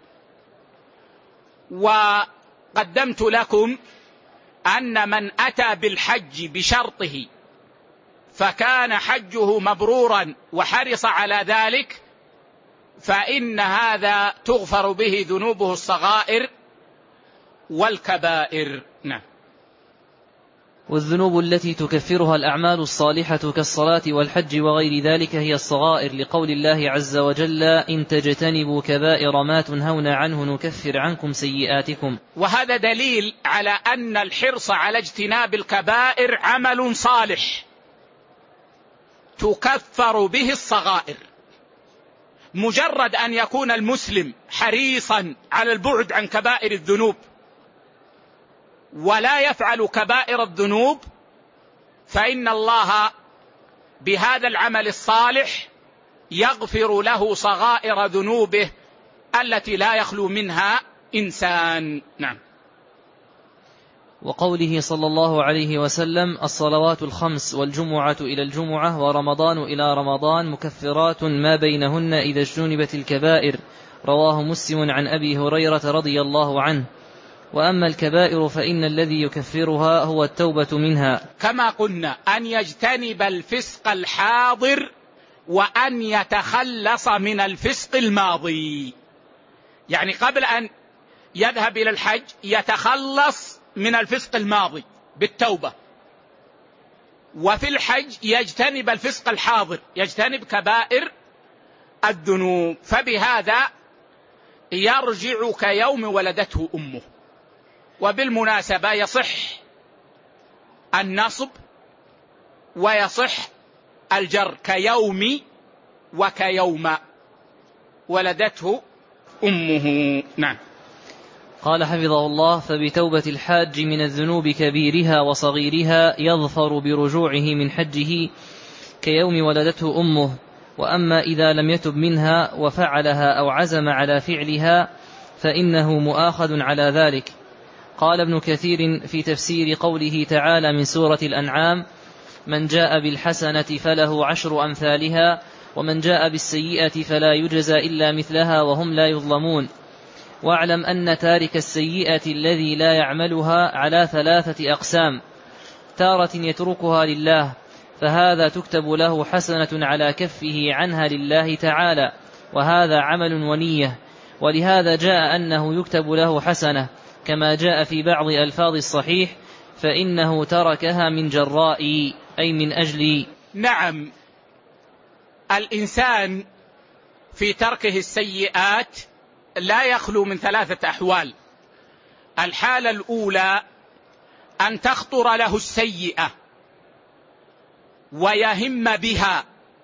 وقدمت لكم أن من أتى بالحج بشرطه فكان حجه مبرورا وحرص على ذلك، فإن هذا تغفر به ذنوبه الصغائر والكبائر. نعم. والذنوب التي تكفرها الأعمال الصالحة كالصلاة والحج وغير ذلك هي الصغائر، لقول الله عز وجل: إن تجتنبوا كبائر ما تنهون عنه نكفر عنكم سيئاتكم. وهذا دليل على أن الحرص على اجتناب الكبائر عمل صالح تكفر به الصغائر. مجرد أن يكون المسلم حريصا على البعد عن كبائر الذنوب ولا يفعل كبائر الذنوب، فإن الله بهذا العمل الصالح يغفر له صغائر ذنوبه التي لا يخلو منها إنسان. نعم. وقوله صلى الله عليه وسلم: الصلوات الخمس والجمعة إلى الجمعة ورمضان إلى رمضان مكفرات ما بينهن إذا اجتنبت الكبائر، رواه مسلم عن أبي هريرة رضي الله عنه. وأما الكبائر فإن الذي يكفرها هو التوبة منها. كما قلنا أن يجتنب الفسق الحاضر وأن يتخلص من الفسق الماضي، يعني قبل أن يذهب إلى الحج يتخلص من الفسق الماضي بالتوبة، وفي الحج يجتنب الفسق الحاضر، يجتنب كبائر الذنوب، فبهذا يرجع كيوم ولدته أمه. وبالمناسبة يصح النصب ويصح الجر كيوم وكيوم ولدته أمه. نعم. قال حفظه الله: فبتوبة الحاج من الذنوب كبيرها وصغيرها يظفر برجوعه من حجه كيوم ولدته أمه. وأما إذا لم يتب منها وفعلها أو عزم على فعلها فإنه مؤاخذ على ذلك. قال ابن كثير في تفسير قوله تعالى من سورة الأنعام: من جاء بالحسنة فله عشر أمثالها ومن جاء بالسيئة فلا يجزى إلا مثلها وهم لا يظلمون. واعلم أن تارك السيئة الذي لا يعملها على ثلاثة أقسام: تارة يتركها لله فهذا تكتب له حسنة على كفه عنها لله تعالى، وهذا عمل ونية، ولهذا جاء أنه يكتب له حسنة، كما جاء في بعض ألفاظ الصحيح: فإنه تركها من جرائي، أي من أجلي. نعم، الإنسان في تركه السيئات لا يخلو من ثلاثة أحوال. الحالة الأولى أن تخطر له السيئة ويهم بها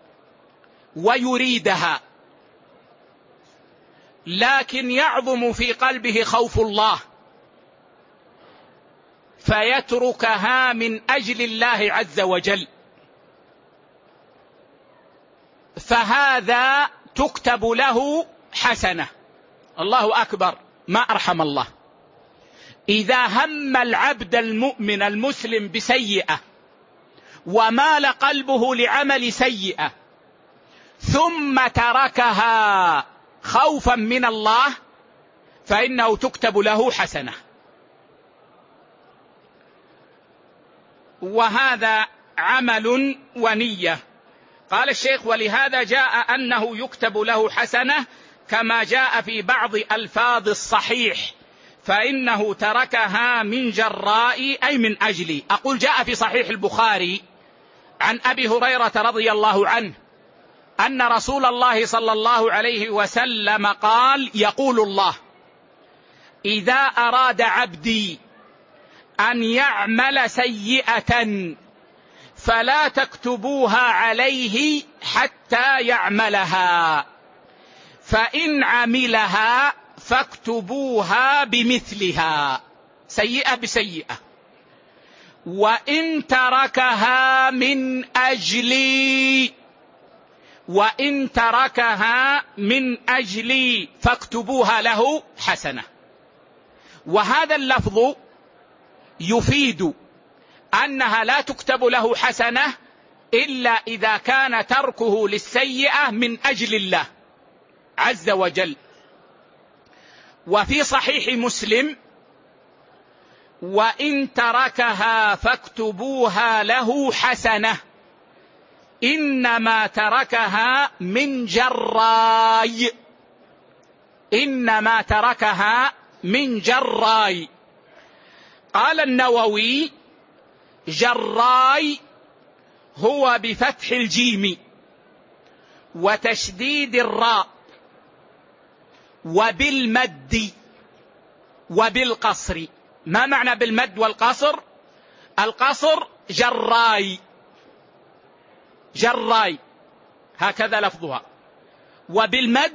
ويريدها، لكن يعظم في قلبه خوف الله فيتركها من أجل الله عز وجل، فهذا تكتب له حسنة. الله أكبر، ما أرحم الله. إذا هم العبد المؤمن المسلم بسيئة ومال قلبه لعمل سيئة ثم تركها خوفا من الله فإنه تكتب له حسنة. وهذا عمل ونية. قال الشيخ: ولهذا جاء أنه يكتب له حسنة، كما جاء في بعض ألفاظ الصحيح: فإنه تركها من جرائي، أي من أجلي. أقول جاء في صحيح البخاري عن أبي هريرة رضي الله عنه أن رسول الله صلى الله عليه وسلم قال: يقول الله: إذا أراد عبدي أن يعمل سيئة فلا تكتبوها عليه حتى يعملها، فإن عملها فاكتبوها بمثلها، سيئة بسيئة. وإن تركها من أجلي وإن تركها من أجلي فاكتبوها له حسنة. وهذا اللفظ يفيد أنها لا تكتب له حسنة إلا إذا كان تركه للسيئة من أجل الله عز وجل. وفي صحيح مسلم: وإن تركها فاكتبوها له حسنة، إنما تركها من جراي، إنما تركها من جراي. قال النووي: جراي هو بفتح الجيم وتشديد الراء وبالمد وبالقصر. ما معنى بالمد والقصر؟ القصر جراي، جراي هكذا لفظها، وبالمد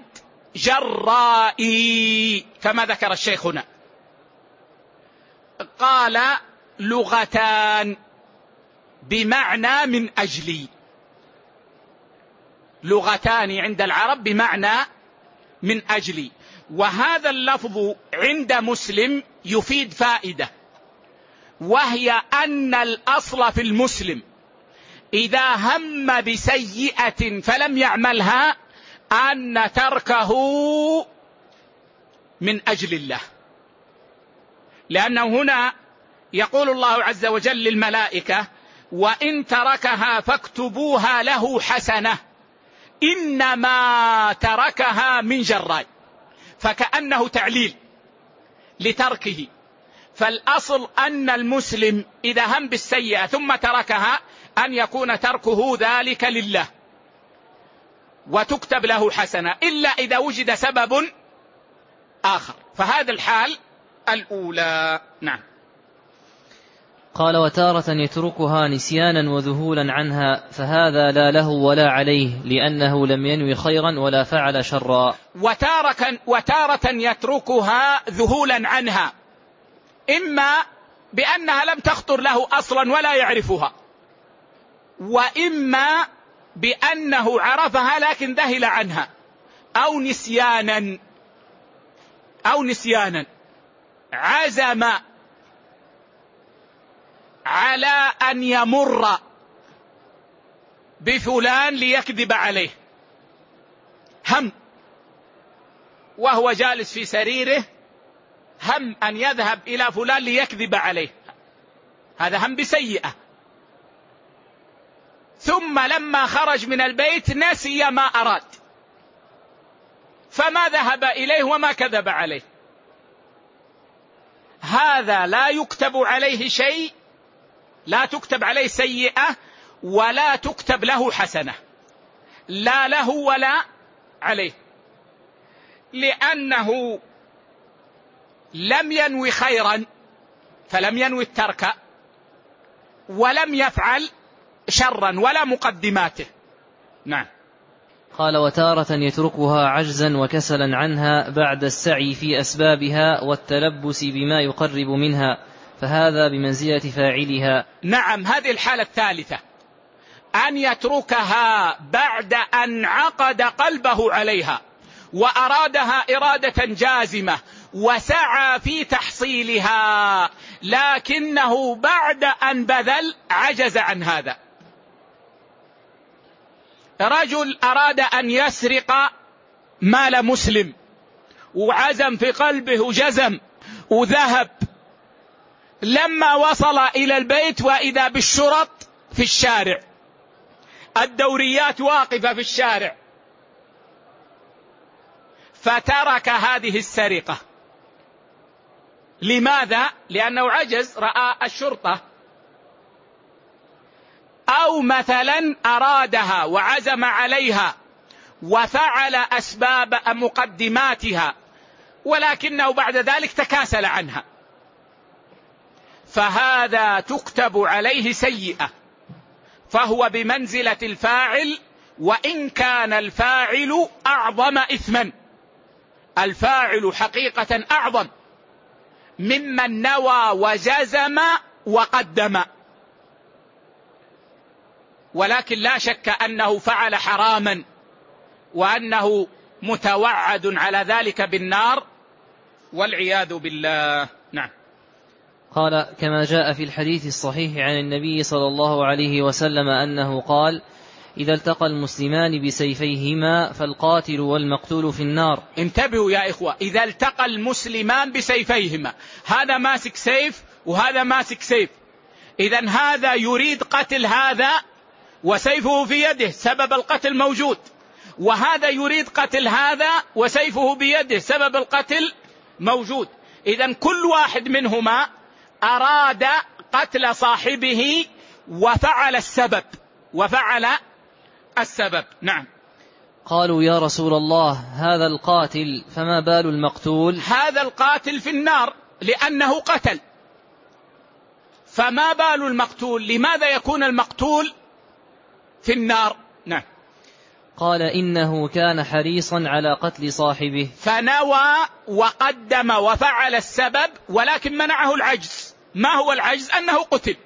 جرائي كما ذكر الشيخ هنا. قال: لغتان بمعنى من أجلي، لغتان عند العرب بمعنى من أجلي. وهذا اللفظ عند مسلم يفيد فائدة، وهي أن الأصل في المسلم إذا هم بسيئة فلم يعملها أن تركه من أجل الله، لأنه هنا يقول الله عز وجل للملائكة: وإن تركها فاكتبوها له حسنة إنما تركها من جراء، فكأنه تعليل لتركه. فالأصل أن المسلم إذا هم بالسيئة ثم تركها أن يكون تركه ذلك لله وتكتب له حسنة، إلا إذا وجد سبب آخر، فهذا الحال الأولى. نعم. قال: وتارة يتركها نسيانا وذهولا عنها، فهذا لا له ولا عليه، لأنه لم ينوي خيرا ولا فعل شرا. وتارة, وتارة يتركها ذهولا عنها، إما بأنها لم تخطر له أصلا ولا يعرفها، وإما بأنه عرفها لكن ذهل عنها، أو نسيانا أو نسيانا عزم على أن يمر بفلان ليكذب عليه، هم وهو جالس في سريره هم أن يذهب إلى فلان ليكذب عليه، هذا هم بسيئة. ثم لما خرج من البيت نسي ما أراد، فما ذهب إليه وما كذب عليه، هذا لا يكتب عليه شيء، لا تكتب عليه سيئة ولا تكتب له حسنة، لا له ولا عليه، لأنه لم ينوي خيرا فلم ينوي الترك، ولم يفعل شرا ولا مقدماته. نعم. قال: وتارة يتركها عجزا وكسلا عنها بعد السعي في أسبابها والتلبس بما يقرب منها، فهذا بمنزلة فاعلها. نعم، هذه الحالة الثالثة، أن يتركها بعد أن عقد قلبه عليها وأرادها إرادة جازمة وسعى في تحصيلها، لكنه بعد أن بذل عجز عن هذا. رجل أراد أن يسرق مال مسلم وعزم في قلبه جزم وذهب، لما وصل إلى البيت وإذا بالشرط في الشارع، الدوريات واقفة في الشارع، فترك هذه السرقة. لماذا؟ لأنه عجز، رأى الشرطة. أو مثلا أرادها وعزم عليها وفعل أسباب مقدماتها، ولكنه بعد ذلك تكاسل عنها، فهذا تكتب عليه سيئة، فهو بمنزلة الفاعل، وإن كان الفاعل أعظم إثما، الفاعل حقيقة أعظم ممن نوى وجزم وقدم، ولكن لا شك أنه فعل حراما وأنه متوعد على ذلك بالنار والعياذ بالله. نعم. قال: كما جاء في الحديث الصحيح عن النبي صلى الله عليه وسلم أنه قال: إذا التقى المسلمان بسيفيهما فالقاتل والمقتول في النار. انتبهوا يا إخوة، إذا التقى المسلمان بسيفيهما، هذا ماسك سيف وهذا ماسك سيف، إذن هذا يريد قتل هذا وسيفه في يده سبب القتل موجود، وهذا يريد قتل هذا وسيفه بيده سبب القتل موجود، إذن كل واحد منهما أراد قتل صاحبه وفعل السبب وفعل السبب. نعم. قالوا: يا رسول الله، هذا القاتل فما بال المقتول؟ هذا القاتل في النار لأنه قتل، فما بال المقتول؟ لماذا يكون المقتول في النار؟ نعم. قال: إنه كان حريصا على قتل صاحبه، فنوى وقدم وفعل السبب، ولكن منعه العجز. ما هو العجز؟ أنه قتل،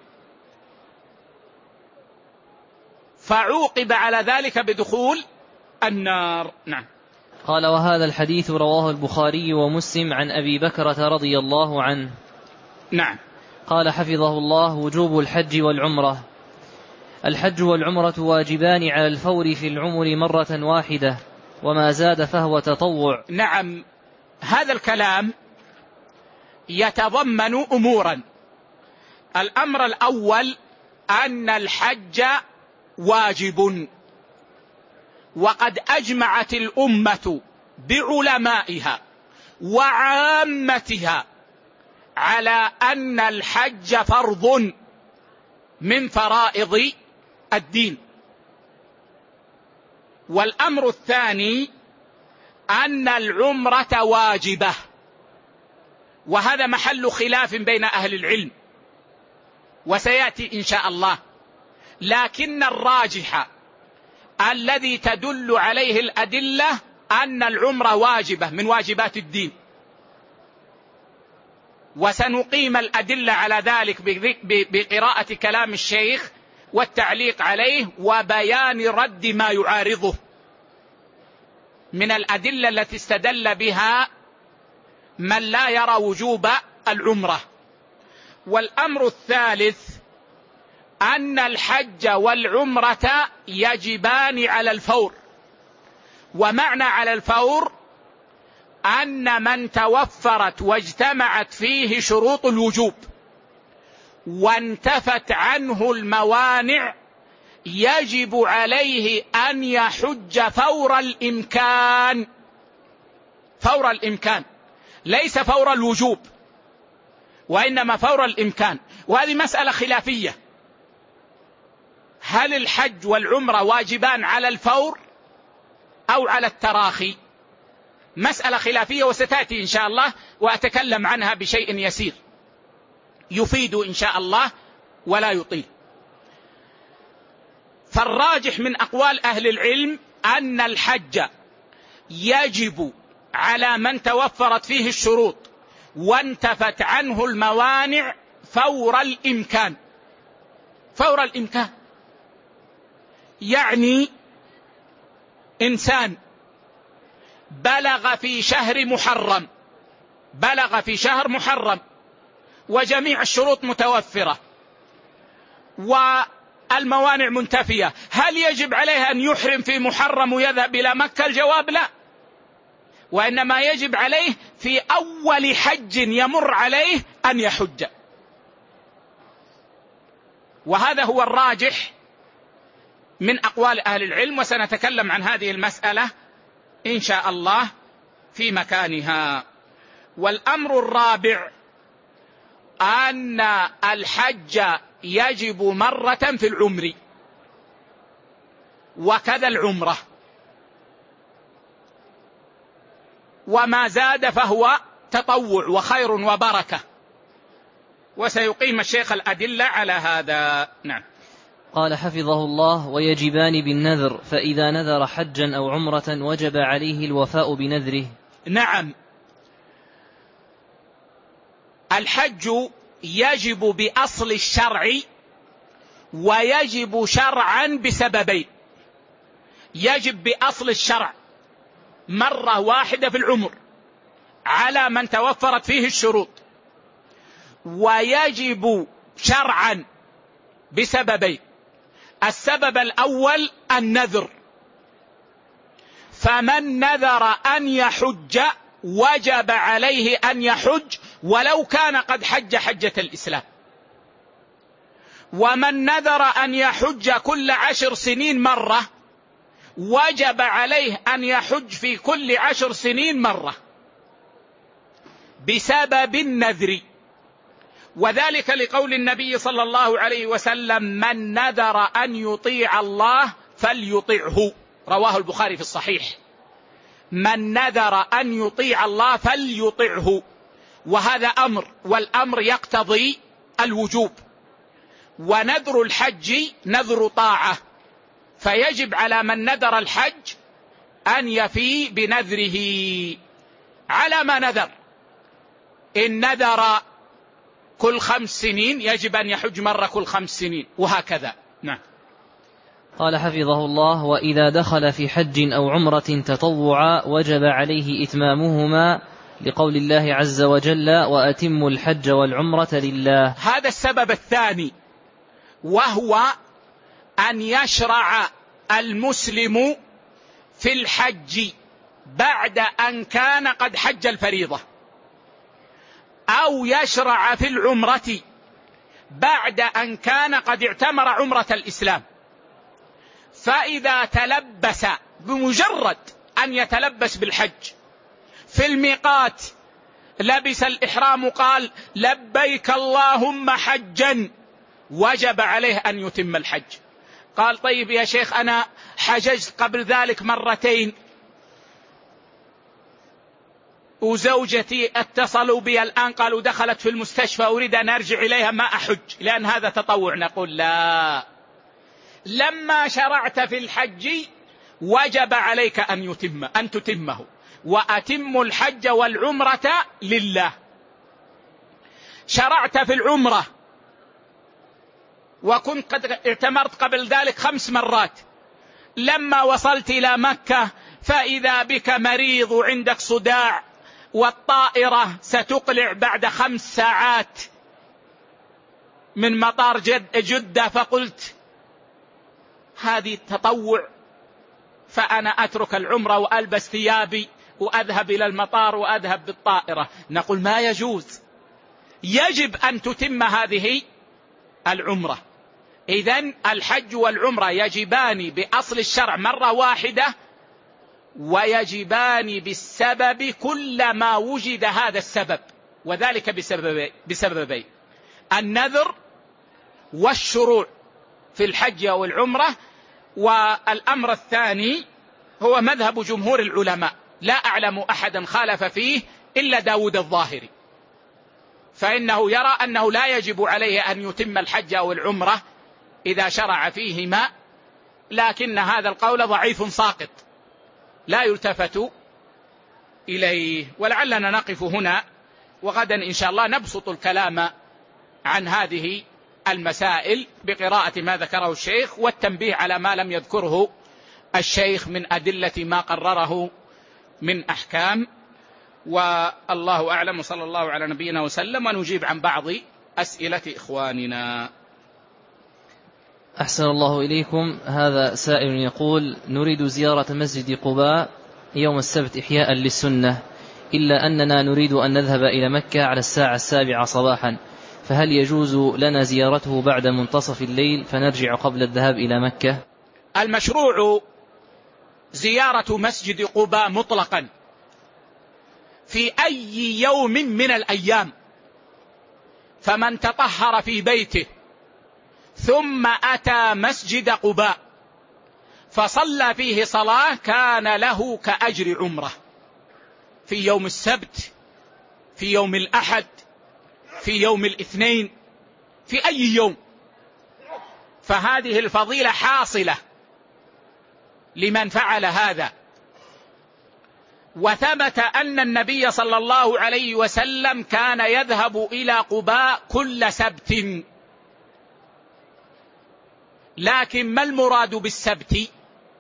فعوقب على ذلك بدخول النار. نعم. قال: وهذا الحديث رواه البخاري ومسلم عن أبي بكرة رضي الله عنه. نعم. قال حفظه الله: وجوب الحج والعمرة. الحج والعمرة واجبان على الفور في العمر مرة واحدة، وما زاد فهو تطوع. نعم، هذا الكلام يتضمن أمورا. الأمر الأول أن الحج واجب، وقد أجمعت الأمة بعلمائها وعامتها على أن الحج فرض من فرائض الدين. والأمر الثاني أن العمرة واجبة، وهذا محل خلاف بين أهل العلم وسيأتي إن شاء الله، لكن الراجح الذي تدل عليه الأدلة أن العمرة واجبة من واجبات الدين، وسنقيم الأدلة على ذلك بقراءة كلام الشيخ والتعليق عليه وبيان رد ما يعارضه من الأدلة التي استدل بها من لا يرى وجوب العمرة. والأمر الثالث أن الحج والعمرة يجبان على الفور، ومعنى على الفور أن من توفرت واجتمعت فيه شروط الوجوب وانتفت عنه الموانع يجب عليه أن يحج فور الإمكان، فور الإمكان، ليس فور الوجوب وإنما فور الإمكان. وهذه مسألة خلافية، هل الحج والعمرة واجبان على الفور أو على التراخي؟ مسألة خلافية وستأتي إن شاء الله وأتكلم عنها بشيء يسير يفيد إن شاء الله ولا يطيل. فالراجح من أقوال أهل العلم أن الحج يجب على من توفرت فيه الشروط وانتفت عنه الموانع فور الإمكان. فور الإمكان يعني إنسان بلغ في شهر محرم، بلغ في شهر محرم وجميع الشروط متوفرة والموانع منتفية، هل يجب عليه أن يحرم في محرم ويذهب إلى مكة؟ الجواب لا، وإنما يجب عليه في أول حج يمر عليه أن يحج. وهذا هو الراجح من أقوال أهل العلم، وسنتكلم عن هذه المسألة إن شاء الله في مكانها. والأمر الرابع أن الحج يجب مرة في العمر، وكذا العمرة، وما زاد فهو تطوع وخير وبركة، وسيقيم الشيخ الأدلة على هذا. نعم. قال حفظه الله: ويجبان بالنذر، فإذا نذر حجا أو عمرة وجب عليه الوفاء بنذره. نعم، الحج يجب بأصل الشرع ويجب شرعا بسببين. يجب بأصل الشرع مرة واحدة في العمر على من توفرت فيه الشروط، ويجب شرعا بسببين. السبب الأول النذر، فمن نذر أن يحج وجب عليه أن يحج ولو كان قد حج حجة الإسلام. ومن نذر أن يحج كل عشر سنين مرة وجب عليه أن يحج في كل عشر سنين مرة بسبب النذر، وذلك لقول النبي صلى الله عليه وسلم: من نذر أن يطيع الله فليطعه، رواه البخاري في الصحيح. من نذر أن يطيع الله فليطعه، وهذا أمر، والأمر يقتضي الوجوب. ونذر الحج نذر طاعة، فيجب على من نذر الحج أن يفي بنذره على ما نذر. إن نذر كل خمس سنين يجب أن يحج مرة كل خمس سنين، وهكذا. نعم. قال حفظه الله: وإذا دخل في حج أو عمرة تطوعا وجب عليه إتمامهما، لقول الله عز وجل: وأتموا الحج والعمرة لله. هذا السبب الثاني، وهو أن يشرع المسلم في الحج بعد أن كان قد حج الفريضة. أو يشرع في العمرة بعد أن كان قد اعتمر عمرة الإسلام، فإذا تلبس بمجرد أن يتلبس بالحج في الميقات لبس الإحرام قال لبيك اللهم حجا، وجب عليه أن يتم الحج. قال طيب يا شيخ أنا حججت قبل ذلك مرتين وزوجتي اتصلوا بي الآن قالوا دخلت في المستشفى أريد أن أرجع إليها ما أحج لأن هذا تطوع. نقول لا، لما شرعت في الحج وجب عليك أن يتم أن تتمه، وأتم الحج والعمرة لله. شرعت في العمرة وكنت قد اعتمرت قبل ذلك خمس مرات، لما وصلت إلى مكة فإذا بك مريض وعندك صداع والطائرة ستقلع بعد خمس ساعات من مطار جد جدة، فقلت هذه تطوع فأنا أترك العمرة وألبس ثيابي وأذهب إلى المطار وأذهب بالطائرة. نقول ما يجوز، يجب أن تتم هذه العمرة. إذن الحج والعمرة يجبان بأصل الشرع مرة واحدة، ويجبان بالسبب كلما وجد هذا السبب، وذلك بسببين بسببين النذر والشروع في الحج والعمرة. والأمر الثاني هو مذهب جمهور العلماء، لا أعلم أحدا خالف فيه إلا داود الظاهري، فإنه يرى أنه لا يجب عليه أن يتم الحج أو العمرة إذا شرع فيهما، لكن هذا القول ضعيف ساقط لا يلتفت إليه. ولعلنا نقف هنا، وغدا إن شاء الله نبسط الكلام عن هذه المسائل بقراءة ما ذكره الشيخ والتنبيه على ما لم يذكره الشيخ من أدلة ما قرره من أحكام. والله أعلم، وصلى الله على نبينا وسلم، ونجيب عن بعض أسئلة إخواننا. أحسن الله إليكم. هذا سائل يقول نريد زيارة مسجد قباء يوم السبت إحياء للسنة، إلا أننا نريد أن نذهب إلى مكة على الساعة السابعة صباحا، فهل يجوز لنا زيارته بعد منتصف الليل فنرجع قبل الذهاب إلى مكة؟ المشروع زيارة مسجد قباء مطلقا في أي يوم من الأيام، فمن تطهر في بيته ثم أتى مسجد قباء فصلى فيه صلاة كان له كأجر عمره في يوم السبت، في يوم الأحد، في يوم الاثنين، في أي يوم. فهذه الفضيلة حاصلة لمن فعل هذا. وثبت أن النبي صلى الله عليه وسلم كان يذهب إلى قباء كل سبت. لكن ما المراد بالسبت؟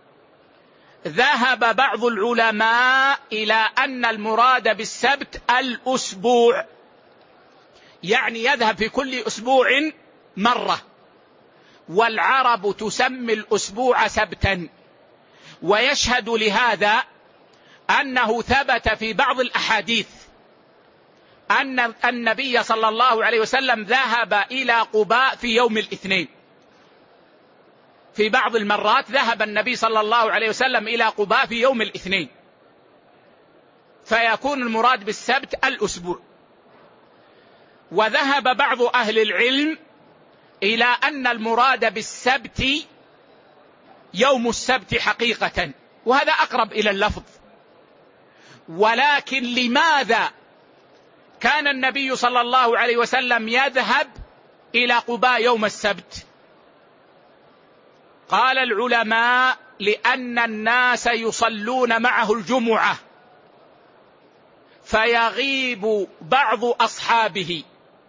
ذهب بعض العلماء إلى أن المراد بالسبت الأسبوع، يعني يذهب في كل أسبوع مرة، والعرب تسمي الأسبوع سبتا. ويشهد لهذا أنه ثبت في بعض الأحاديث أن النبي صلى الله عليه وسلم ذهب إلى قباء في يوم الاثنين. في بعض المرات ذهب النبي صلى الله عليه وسلم إلى قباء في يوم الاثنين، فيكون المراد بالسبت الأسبوع. وذهب بعض أهل العلم إلى أن المراد بالسبت يوم السبت حقيقة، وهذا أقرب إلى اللفظ. ولكن لماذا كان النبي صلى الله عليه وسلم يذهب إلى قباء يوم السبت؟ قال العلماء لأن الناس يصلون معه الجمعة فيغيب بعض أصحابه،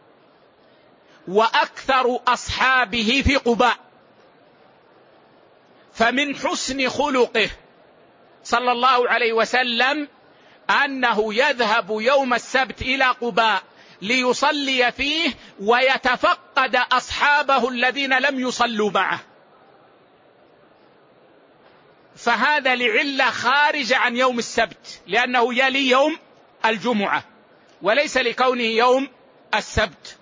وأكثر أصحابه في قباء، فمن حسن خلقه صلى الله عليه وسلم أنه يذهب يوم السبت إلى قباء ليصلي فيه ويتفقد أصحابه الذين لم يصلوا معه. فهذا لعلة خارج عن يوم السبت، لأنه يلي يوم الجمعة. وليس لكونه يوم السبت،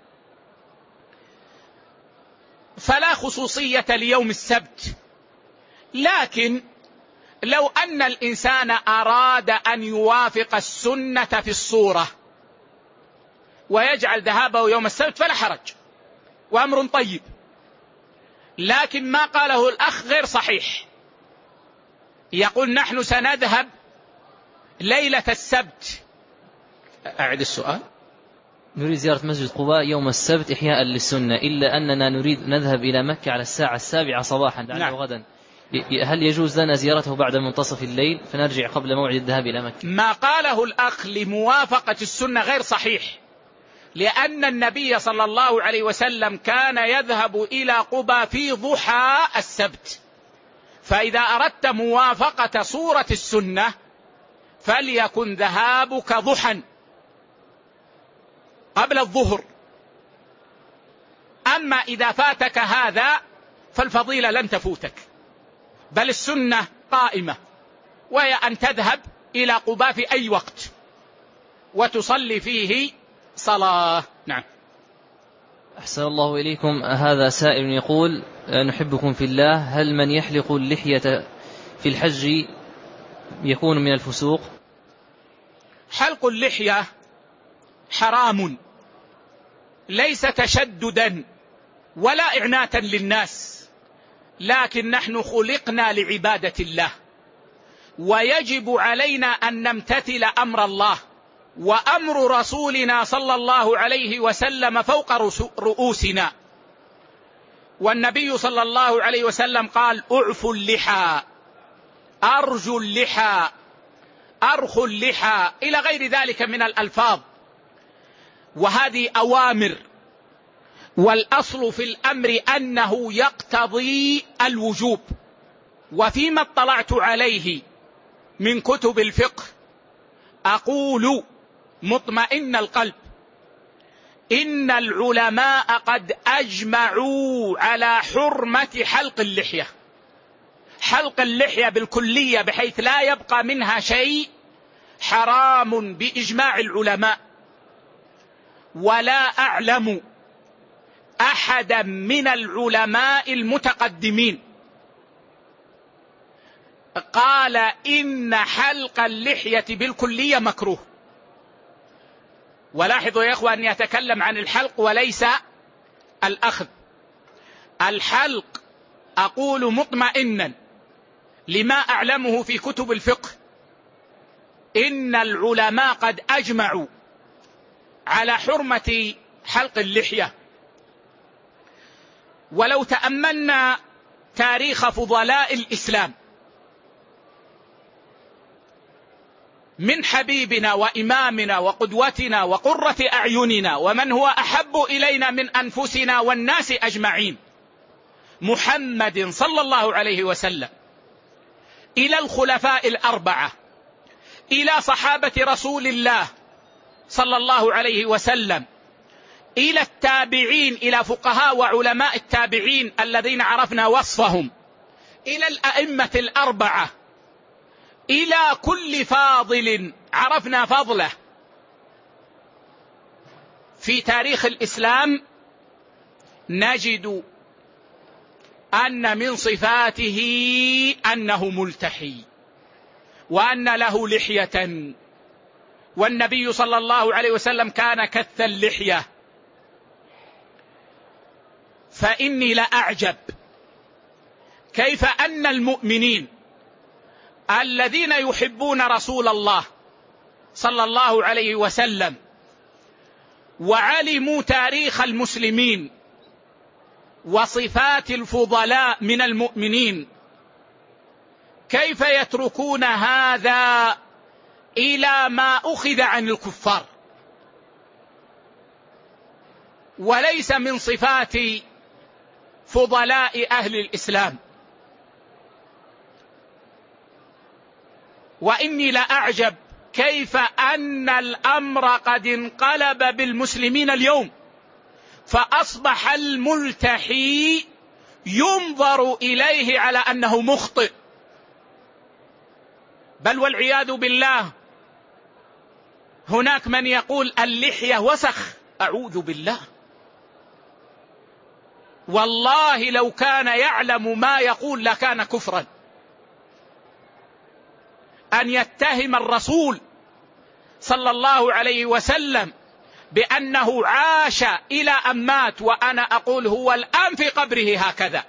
فلا خصوصية ليوم السبت. لكن لو أن الإنسان أراد أن يوافق السنة في الصورة ويجعل ذهابه يوم السبت فلا حرج وأمر طيب، لكن ما قاله الأخ غير صحيح. يقول نحن سنذهب ليلة السبت. أعد السؤال. نريد زيارة مسجد قباء يوم السبت إحياء للسنة، إلا أننا نريد نذهب إلى مكة على الساعة السابعة صباحا لعله نعم. غدا، هل يجوز لنا زيارته بعد منتصف الليل فنرجع قبل موعد الذهاب إلى مكة؟ ما قاله الأخ لموافقة السنة غير صحيح، لأن النبي صلى الله عليه وسلم كان يذهب إلى قباء في ضحى السبت، فإذا أردت موافقة صورة السنة فليكن ذهابك ضحى قبل الظهر. أما إذا فاتك هذا فالفضيلة لن تفوتك، بل السنة قائمة، وهي أن تذهب إلى قباء في أي وقت وتصلي فيه صلاة. نعم. أحسن الله إليكم. هذا سائل يقول نحبكم في الله، هل من يحلق اللحية في الحج يكون من الفسوق؟ حلق اللحية حرام، ليس تشددا ولا إعناتا للناس، لكن نحن خلقنا لعبادة الله، ويجب علينا أن نمتثل أمر الله وأمر رسولنا صلى الله عليه وسلم فوق رؤوسنا. والنبي صلى الله عليه وسلم قال أعفوا اللحى، أرجوا اللحى، أرخوا اللحى، إلى غير ذلك من الألفاظ، وهذه أوامر، والأصل في الأمر أنه يقتضي الوجوب. وفيما اطلعت عليه من كتب الفقه أقول مطمئن القلب إن العلماء قد أجمعوا على حرمة حلق اللحية، حلق اللحية بالكلية بحيث لا يبقى منها شيء، حرام بإجماع العلماء. ولا أعلم أحدا من العلماء المتقدمين قال إن حلق اللحية بالكلية مكروه. ولاحظوا يا أخوة أن يتكلم عن الحلق وليس الأخذ. الحلق أقول مطمئنا لما أعلمه في كتب الفقه إن العلماء قد أجمعوا على حرمة حلق اللحية. ولو تأملنا تاريخ فضلاء الإسلام من حبيبنا وإمامنا وقدوتنا وقرة أعيننا ومن هو أحب إلينا من أنفسنا والناس أجمعين محمد صلى الله عليه وسلم، إلى الخلفاء الأربعة، إلى صحابة رسول الله صلى الله عليه وسلم، إلى التابعين، إلى فقهاء وعلماء التابعين الذين عرفنا وصفهم، إلى الأئمة الأربعة، إلى كل فاضل عرفنا فضله في تاريخ الإسلام، نجد أن من صفاته أنه ملتحي وأن له لحية، والنبي صلى الله عليه وسلم كان كث اللحية. فإني لأعجب كيف أن المؤمنين الذين يحبون رسول الله صلى الله عليه وسلم وعلموا تاريخ المسلمين وصفات الفضلاء من المؤمنين، كيف يتركون هذا إلى ما أخذ عن الكفار، وليس من صفات فضلاء أهل الإسلام. وإني لأعجب كيف أن الأمر قد انقلب بالمسلمين اليوم، فأصبح الملتحي ينظر إليه على أنه مخطئ، بل والعياذ بالله هناك من يقول اللحية وسخ، أعوذ بالله، والله لو كان يعلم ما يقول لكان كفرا أن يتهم الرسول صلى الله عليه وسلم بأنه عاش إلى أن مات، وأنا أقول هو الآن في قبره هكذا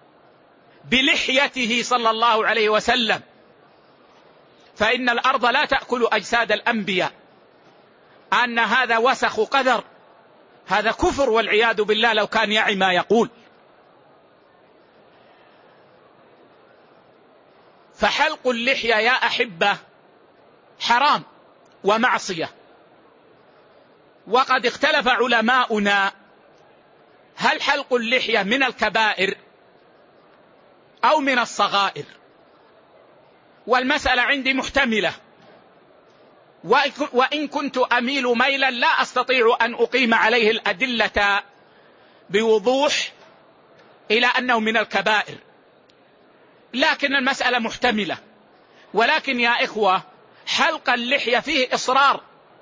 بلحيته صلى الله عليه وسلم، فإن الأرض لا تأكل أجساد الأنبياء. أن هذا وسخ قدر، هذا كفر والعياذ بالله لو كان يعي ما يقول. فحلق اللحية يا أحبة حرام ومعصية، وقد اختلف علماؤنا هل حلق اللحية من الكبائر أو من الصغائر، والمسألة عندي محتملة، وإن كنت أميل ميلا لا أستطيع أن أقيم عليه الأدلة بوضوح إلى أنه من الكبائر، لكن المسألة محتملة. ولكن يا إخوة حلق اللحية فيه إصرار،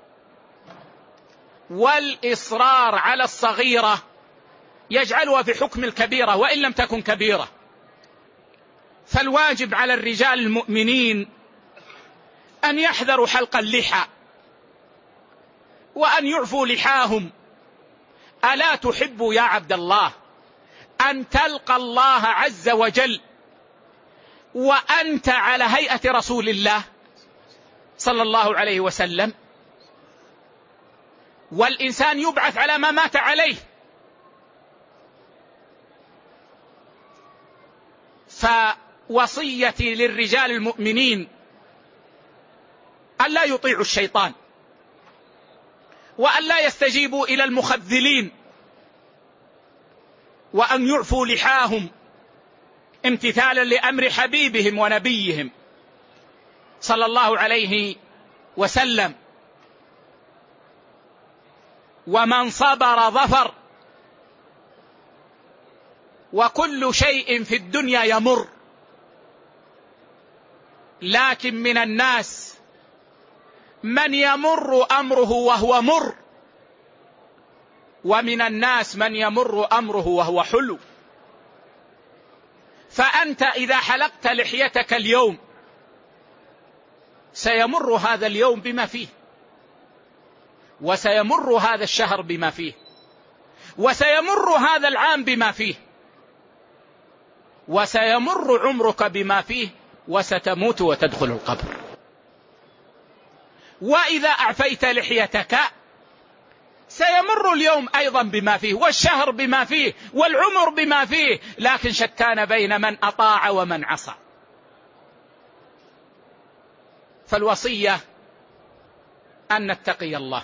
والإصرار على الصغيرة يجعلها في حكم الكبيرة وإن لم تكن كبيرة. فالواجب على الرجال المؤمنين أن يحذروا حلق اللحى وأن يعفوا لحاهم. ألا تحب يا عبد الله أن تلقى الله عز وجل وأنت على هيئة رسول الله صلى الله عليه وسلم؟ والإنسان يبعث على ما مات عليه. فوصيتي للرجال المؤمنين أن لا يطيعوا الشيطان، وأن لا يستجيبوا إلى المخذلين، وأن يعفوا لحاهم امتثالا لأمر حبيبهم ونبيهم صلى الله عليه وسلم. ومن صبر ظفر، وكل شيء في الدنيا يمر، لكن من الناس من يمر أمره وهو مر، ومن الناس من يمر أمره وهو حلو. فأنت إذا حلقت لحيتك اليوم سيمر هذا اليوم بما فيه، وسيمر هذا الشهر بما فيه، وسيمر هذا العام بما فيه، وسيمر عمرك بما فيه، وستموت وتدخل القبر. وإذا أعفيت لحيتك سيمر اليوم أيضا بما فيه، والشهر بما فيه، والعمر بما فيه، لكن شتان بين من أطاع ومن عصى. فالوصية أن نتقي الله.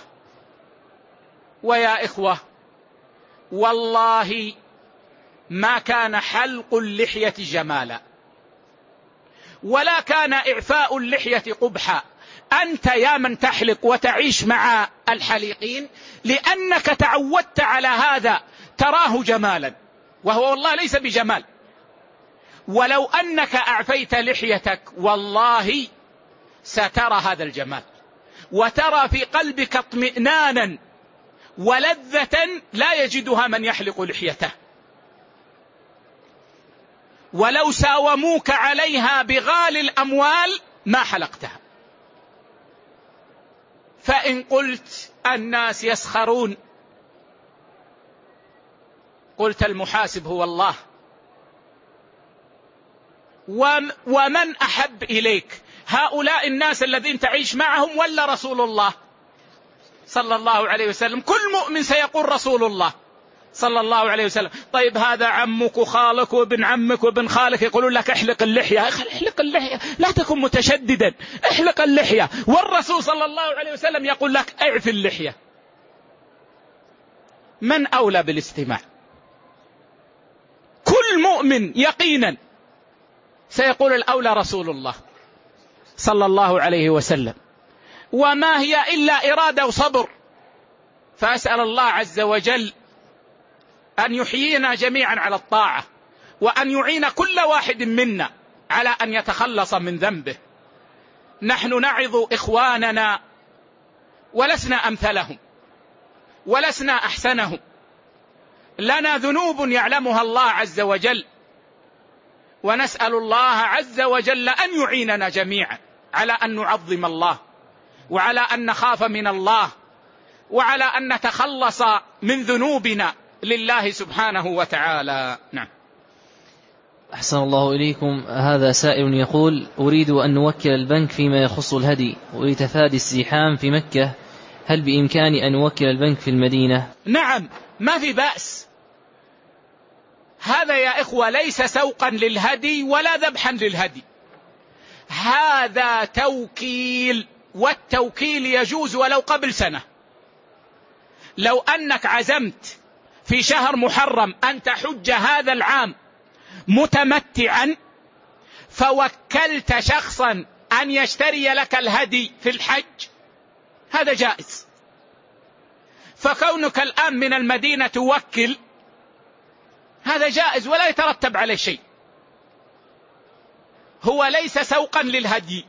ويا إخوة والله ما كان حلق اللحية جمالا، ولا كان إعفاء اللحية قبحا. أنت يا من تحلق وتعيش مع الحليقين لأنك تعودت على هذا تراه جمالا، وهو والله ليس بجمال. ولو أنك أعفيت لحيتك والله سترى هذا الجمال، وترى في قلبك اطمئنانا ولذة لا يجدها من يحلق لحيته. ولو ساوموك عليها بغالي الأموال ما حلقتها. فإن قلت الناس يسخرون، قلت المحاسب هو الله. ومن أحب إليك، هؤلاء الناس الذين تعيش معهم ولا رسول الله صلى الله عليه وسلم؟ كل مؤمن سيقول رسول الله صلى الله عليه وسلم. طيب هذا عمك وخالك وابن عمك وابن خالك يقولون لك احلق اللحية، احلق اللحية، لا تكن متشددا، احلق اللحية. والرسول صلى الله عليه وسلم يقول لك اعف اللحية. من أولى بالاستماع؟ كل مؤمن يقينا سيقول الأولى رسول الله صلى الله عليه وسلم. وما هي إلا إرادة وصبر. فأسأل الله عز وجل أن يحيينا جميعا على الطاعة، وأن يعين كل واحد منا على أن يتخلص من ذنبه. نحن نعظ إخواننا ولسنا أمثلهم ولسنا أحسنهم، لنا ذنوب يعلمها الله عز وجل، ونسأل الله عز وجل أن يعيننا جميعا على أن نعظم الله، وعلى أن نخاف من الله، وعلى أن نتخلص من ذنوبنا لله سبحانه وتعالى. نعم. أحسن الله إليكم. هذا سائل يقول: أريد أن نوكل البنك فيما يخص الهدي ولتفادي الزحام في مكة، هل بإمكاني أن نوكل البنك في المدينة؟ نعم، ما في بأس. هذا يا إخوة ليس سوقا للهدي ولا ذبحا للهدي، هذا توكيل، والتوكيل يجوز ولو قبل سنة. لو أنك عزمت في شهر محرم أن تحج هذا العام متمتعا، فوكلت شخصا أن يشتري لك الهدي في الحج، هذا جائز. فكونك الآن من المدينة توكل هذا جائز ولا يترتب عليه شيء، هو ليس سوقا للهدي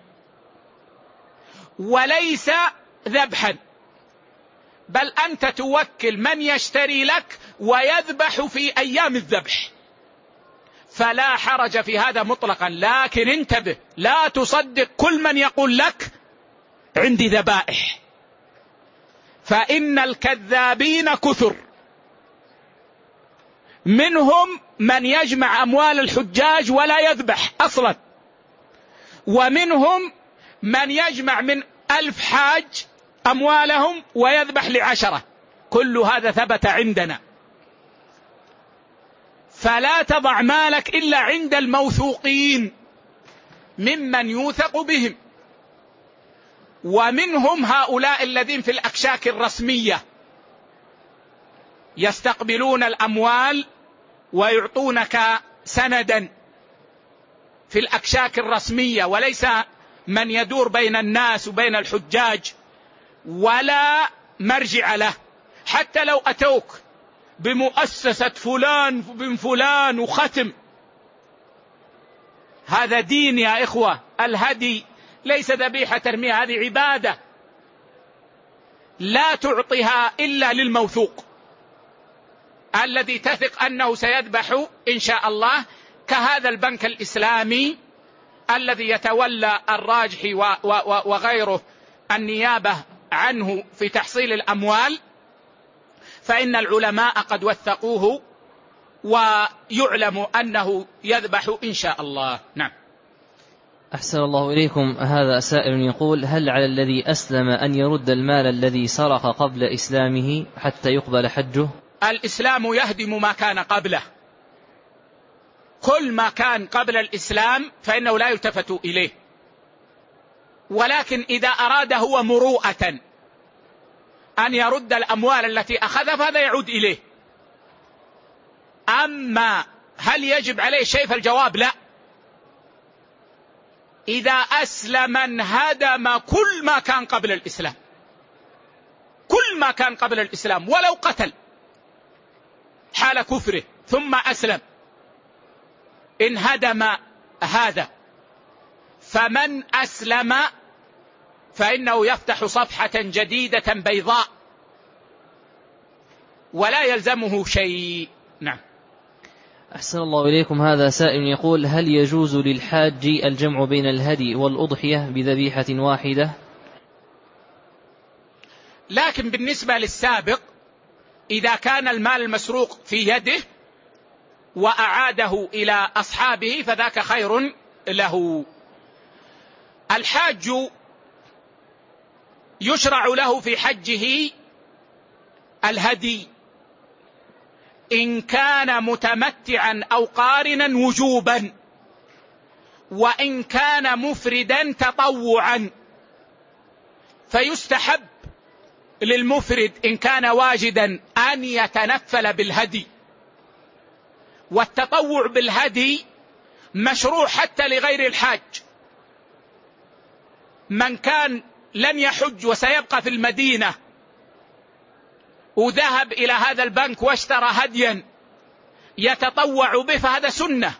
وليس ذبحا، بل أنت توكل من يشتري لك ويذبح في أيام الذبح، فلا حرج في هذا مطلقا. لكن انتبه، لا تصدق كل من يقول لك عندي ذبائح، فإن الكذابين كثر، منهم من يجمع أموال الحجاج ولا يذبح أصلا، ومنهم من يجمع من ألف حاج أموالهم ويذبح لعشرة، كل هذا ثبت عندنا. فلا تضع مالك إلا عند الموثوقين ممن يوثق بهم، ومنهم هؤلاء الذين في الأكشاك الرسمية يستقبلون الأموال ويعطونك سندا في الأكشاك الرسمية، وليس من يدور بين الناس وبين الحجاج ولا مرجع له. حتى لو أتوك بمؤسسة فلان بن فلان وختم، هذا دين يا إخوة. الهدي ليس ذبيحة ترمية، هذه عبادة لا تعطيها إلا للموثوق الذي تثق أنه سيذبح إن شاء الله، كهذا البنك الإسلامي الذي يتولى الراجح وغيره النيابة عنه في تحصيل الأموال، فإن العلماء قد وثقوه ويعلم أنه يذبح إن شاء الله. نعم. أحسن الله إليكم. هذا سائل يقول: هل على الذي أسلم أن يرد المال الذي سرق قبل إسلامه حتى يقبل حجه؟ الإسلام يهدم ما كان قبله، كل ما كان قبل الإسلام فإنه لا يلتفت إليه، ولكن إذا أراد هو مروءة أن يرد الأموال التي أخذها فهذا يعود إليه. أما هل يجب عليه شيء؟ فالجواب لا. إذا أسلم انهدم كل ما كان قبل الإسلام، كل ما كان قبل الإسلام، ولو قتل حال كفره ثم أسلم انهدم هذا. فمن أسلم فإنه يفتح صفحة جديدة بيضاء ولا يلزمه شيء. نعم. أحسن الله إليكم. هذا سائل يقول: هل يجوز للحاج الجمع بين الهدي والأضحية بذبيحة واحدة؟ لكن بالنسبة للسابق، إذا كان المال المسروق في يده وأعاده إلى أصحابه فذاك خير له. الحاج يشرع له في حجه الهدي إن كان متمتعا أو قارنا وجوبا، وإن كان مفردا تطوعا، فيستحب للمفرد إن كان واجدا أن يتنفل بالهدي، والتطوع بالهدي مشروع حتى لغير الحاج. من كان لن يحج وسيبقى في المدينة وذهب إلى هذا البنك واشترى هديا يتطوع به فهذا سنة،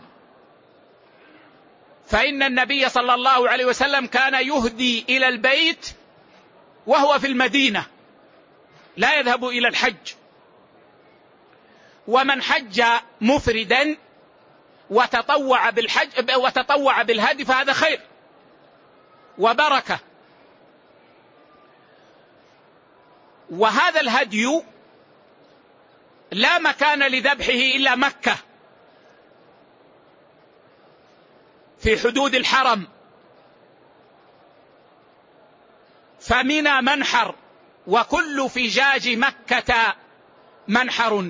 فإن النبي صلى الله عليه وسلم كان يهدي إلى البيت وهو في المدينة لا يذهب إلى الحج، ومن حج مفردا وتطوع بالحج وتطوع بالهدي فهذا خير وبركة. وهذا الهدي لا مكان لذبحه إلا مكة في حدود الحرم، فمنى منحر، وكل فجاج مكة منحر.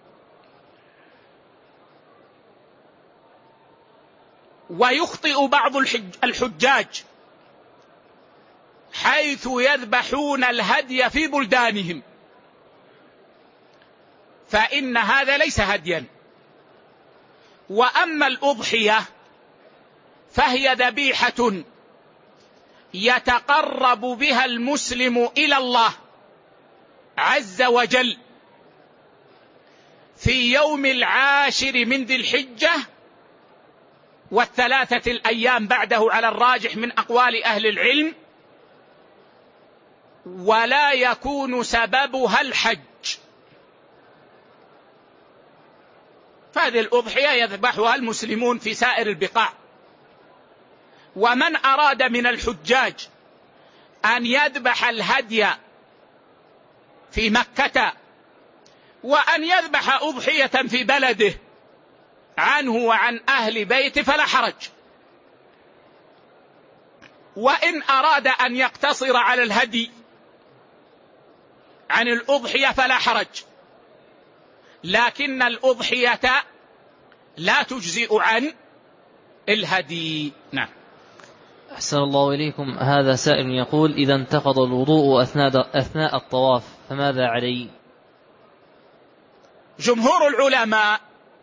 ويخطئ بعض الحجاج حيث يذبحون الهدي في بلدانهم، فإن هذا ليس هديا. وأما الأضحية فهي ذبيحة يتقرب بها المسلم إلى الله عز وجل في يوم العاشر من ذي الحجة والثلاثة الأيام بعده على الراجح من أقوال أهل العلم، ولا يكون سببها الحج. فهذه الأضحية يذبحها المسلمون في سائر البقاع. ومن أراد من الحجاج أن يذبح الهدي في مكة وأن يذبح أضحية في بلده عنه وعن أهل بيته فلا حرج. وإن أراد أن يقتصر على الهدي عن الأضحية فلا حرج، لكن الأضحية لا تجزئ عن الهدي. نعم. أحسن الله إليكم. هذا سائل يقول: إذا انتقض الوضوء أثناء, أثناء الطواف فماذا علي؟ جمهور العلماء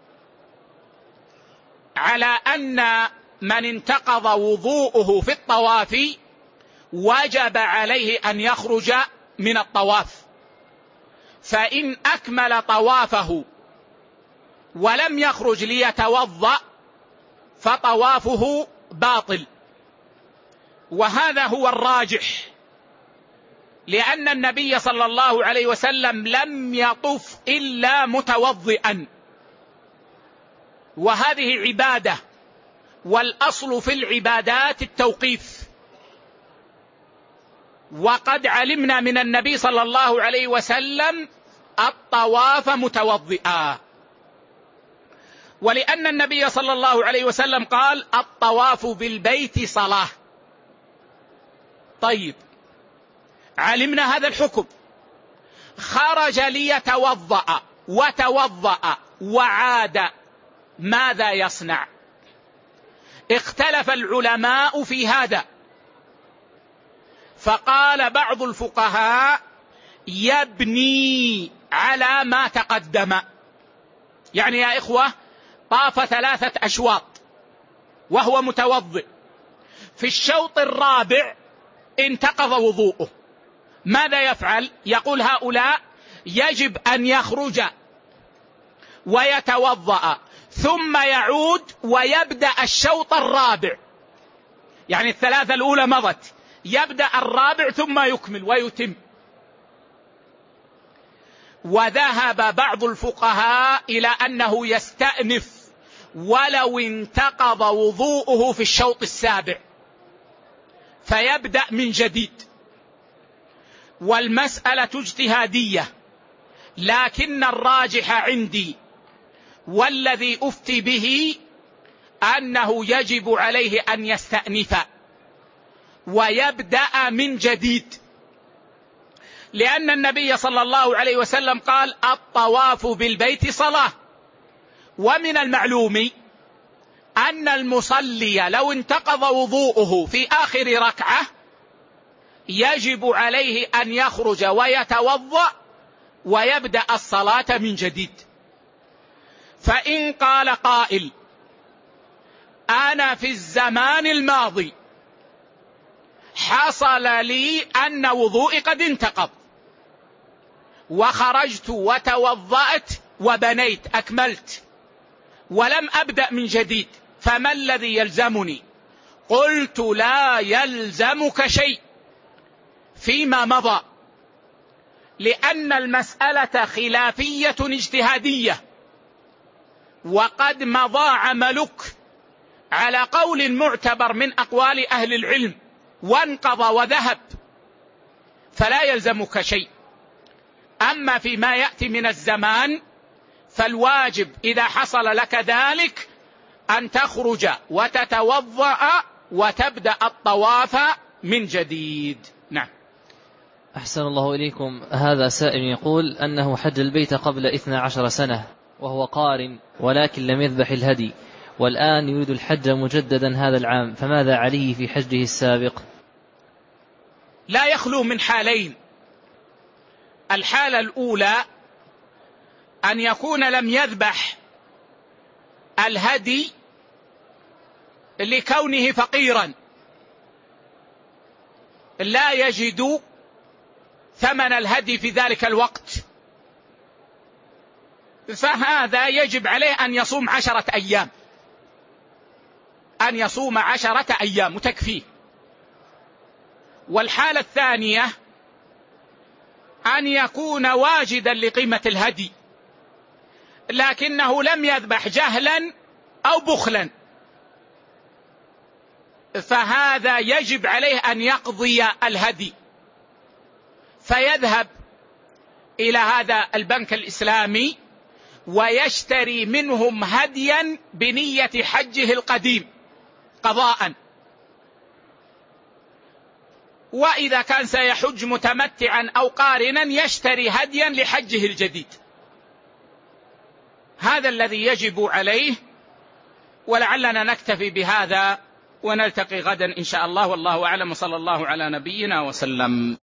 على أن من انتقض وضوءه في الطواف وجب عليه أن يخرج من الطواف، فإن أكمل طوافه ولم يخرج ليتوضأ فطوافه باطل. وهذا هو الراجح، لأن النبي صلى الله عليه وسلم لم يطف إلا متوضئا، وهذه عبادة، والأصل في العبادات التوقيف. وقد علمنا من النبي صلى الله عليه وسلم الطواف متوضئا، ولأن النبي صلى الله عليه وسلم قال: الطواف بالبيت صلاة. طيب، علمنا هذا الحكم، خرج ليتوضأ وتوضأ وعاد، ماذا يصنع؟ اختلف العلماء في هذا، فقال بعض الفقهاء: يبني على ما تقدم. يعني يا إخوة، طاف ثلاثة أشواط وهو متوضئ، في الشوط الرابع انتقض وضوءه، ماذا يفعل؟ يقول هؤلاء: يجب أن يخرج ويتوضأ ثم يعود ويبدأ الشوط الرابع. يعني الثلاثة الأولى مضت، يبدأ الرابع ثم يكمل ويتم. وذهب بعض الفقهاء إلى أنه يستأنف ولو انتقض وضوءه في الشوط السابع، فيبدأ من جديد. والمسألة اجتهادية، لكن الراجح عندي والذي أفتي به أنه يجب عليه أن يستأنف ويبدأ من جديد، لأن النبي صلى الله عليه وسلم قال: الطواف بالبيت صلاة. ومن المعلوم أن المصلي لو انتقض وضوءه في آخر ركعة يجب عليه أن يخرج ويتوضأ ويبدأ الصلاة من جديد. فإن قال قائل: أنا في الزمان الماضي حصل لي أن وضوئي قد انتقض وخرجت وتوضأت وبنيت أكملت ولم أبدأ من جديد، فما الذي يلزمني؟ قلت: لا يلزمك شيء، فيما مضى، لأن المسألة خلافية اجتهادية، وقد مضى عملك على قول معتبر من أقوال أهل العلم وانقضى وذهب، فلا يلزمك شيء. أما فيما يأتي من الزمان فالواجب إذا حصل لك ذلك أن تخرج وتتوضأ وتبدأ الطواف من جديد. نعم. أحسن الله إليكم. هذا سائل يقول أنه حج البيت قبل اثنى عشر سنة وهو قارن، ولكن لم يذبح الهدي، والآن يريد الحج مجددا هذا العام، فماذا عليه في حجه السابق؟ لا يخلو من حالين. الحالة الأولى أن يكون لم يذبح الهدي لكونه فقيرا لا يجد ثمن الهدي في ذلك الوقت، فهذا يجب عليه أن يصوم عشرة أيام، أن يصوم عشرة أيام وتكفيه. والحالة الثانية أن يكون واجدا لقيمة الهدي لكنه لم يذبح جهلا أو بخلا، فهذا يجب عليه أن يقضي الهدي، فيذهب إلى هذا البنك الإسلامي ويشتري منهم هديا بنية حجه القديم قضاء، وإذا كان سيحج متمتعا أو قارنا يشتري هديا لحجه الجديد. هذا الذي يجب عليه، ولعلنا نكتفي بهذا ونلتقي غدا إن شاء الله، والله أعلم، وصلى الله على نبينا وسلم.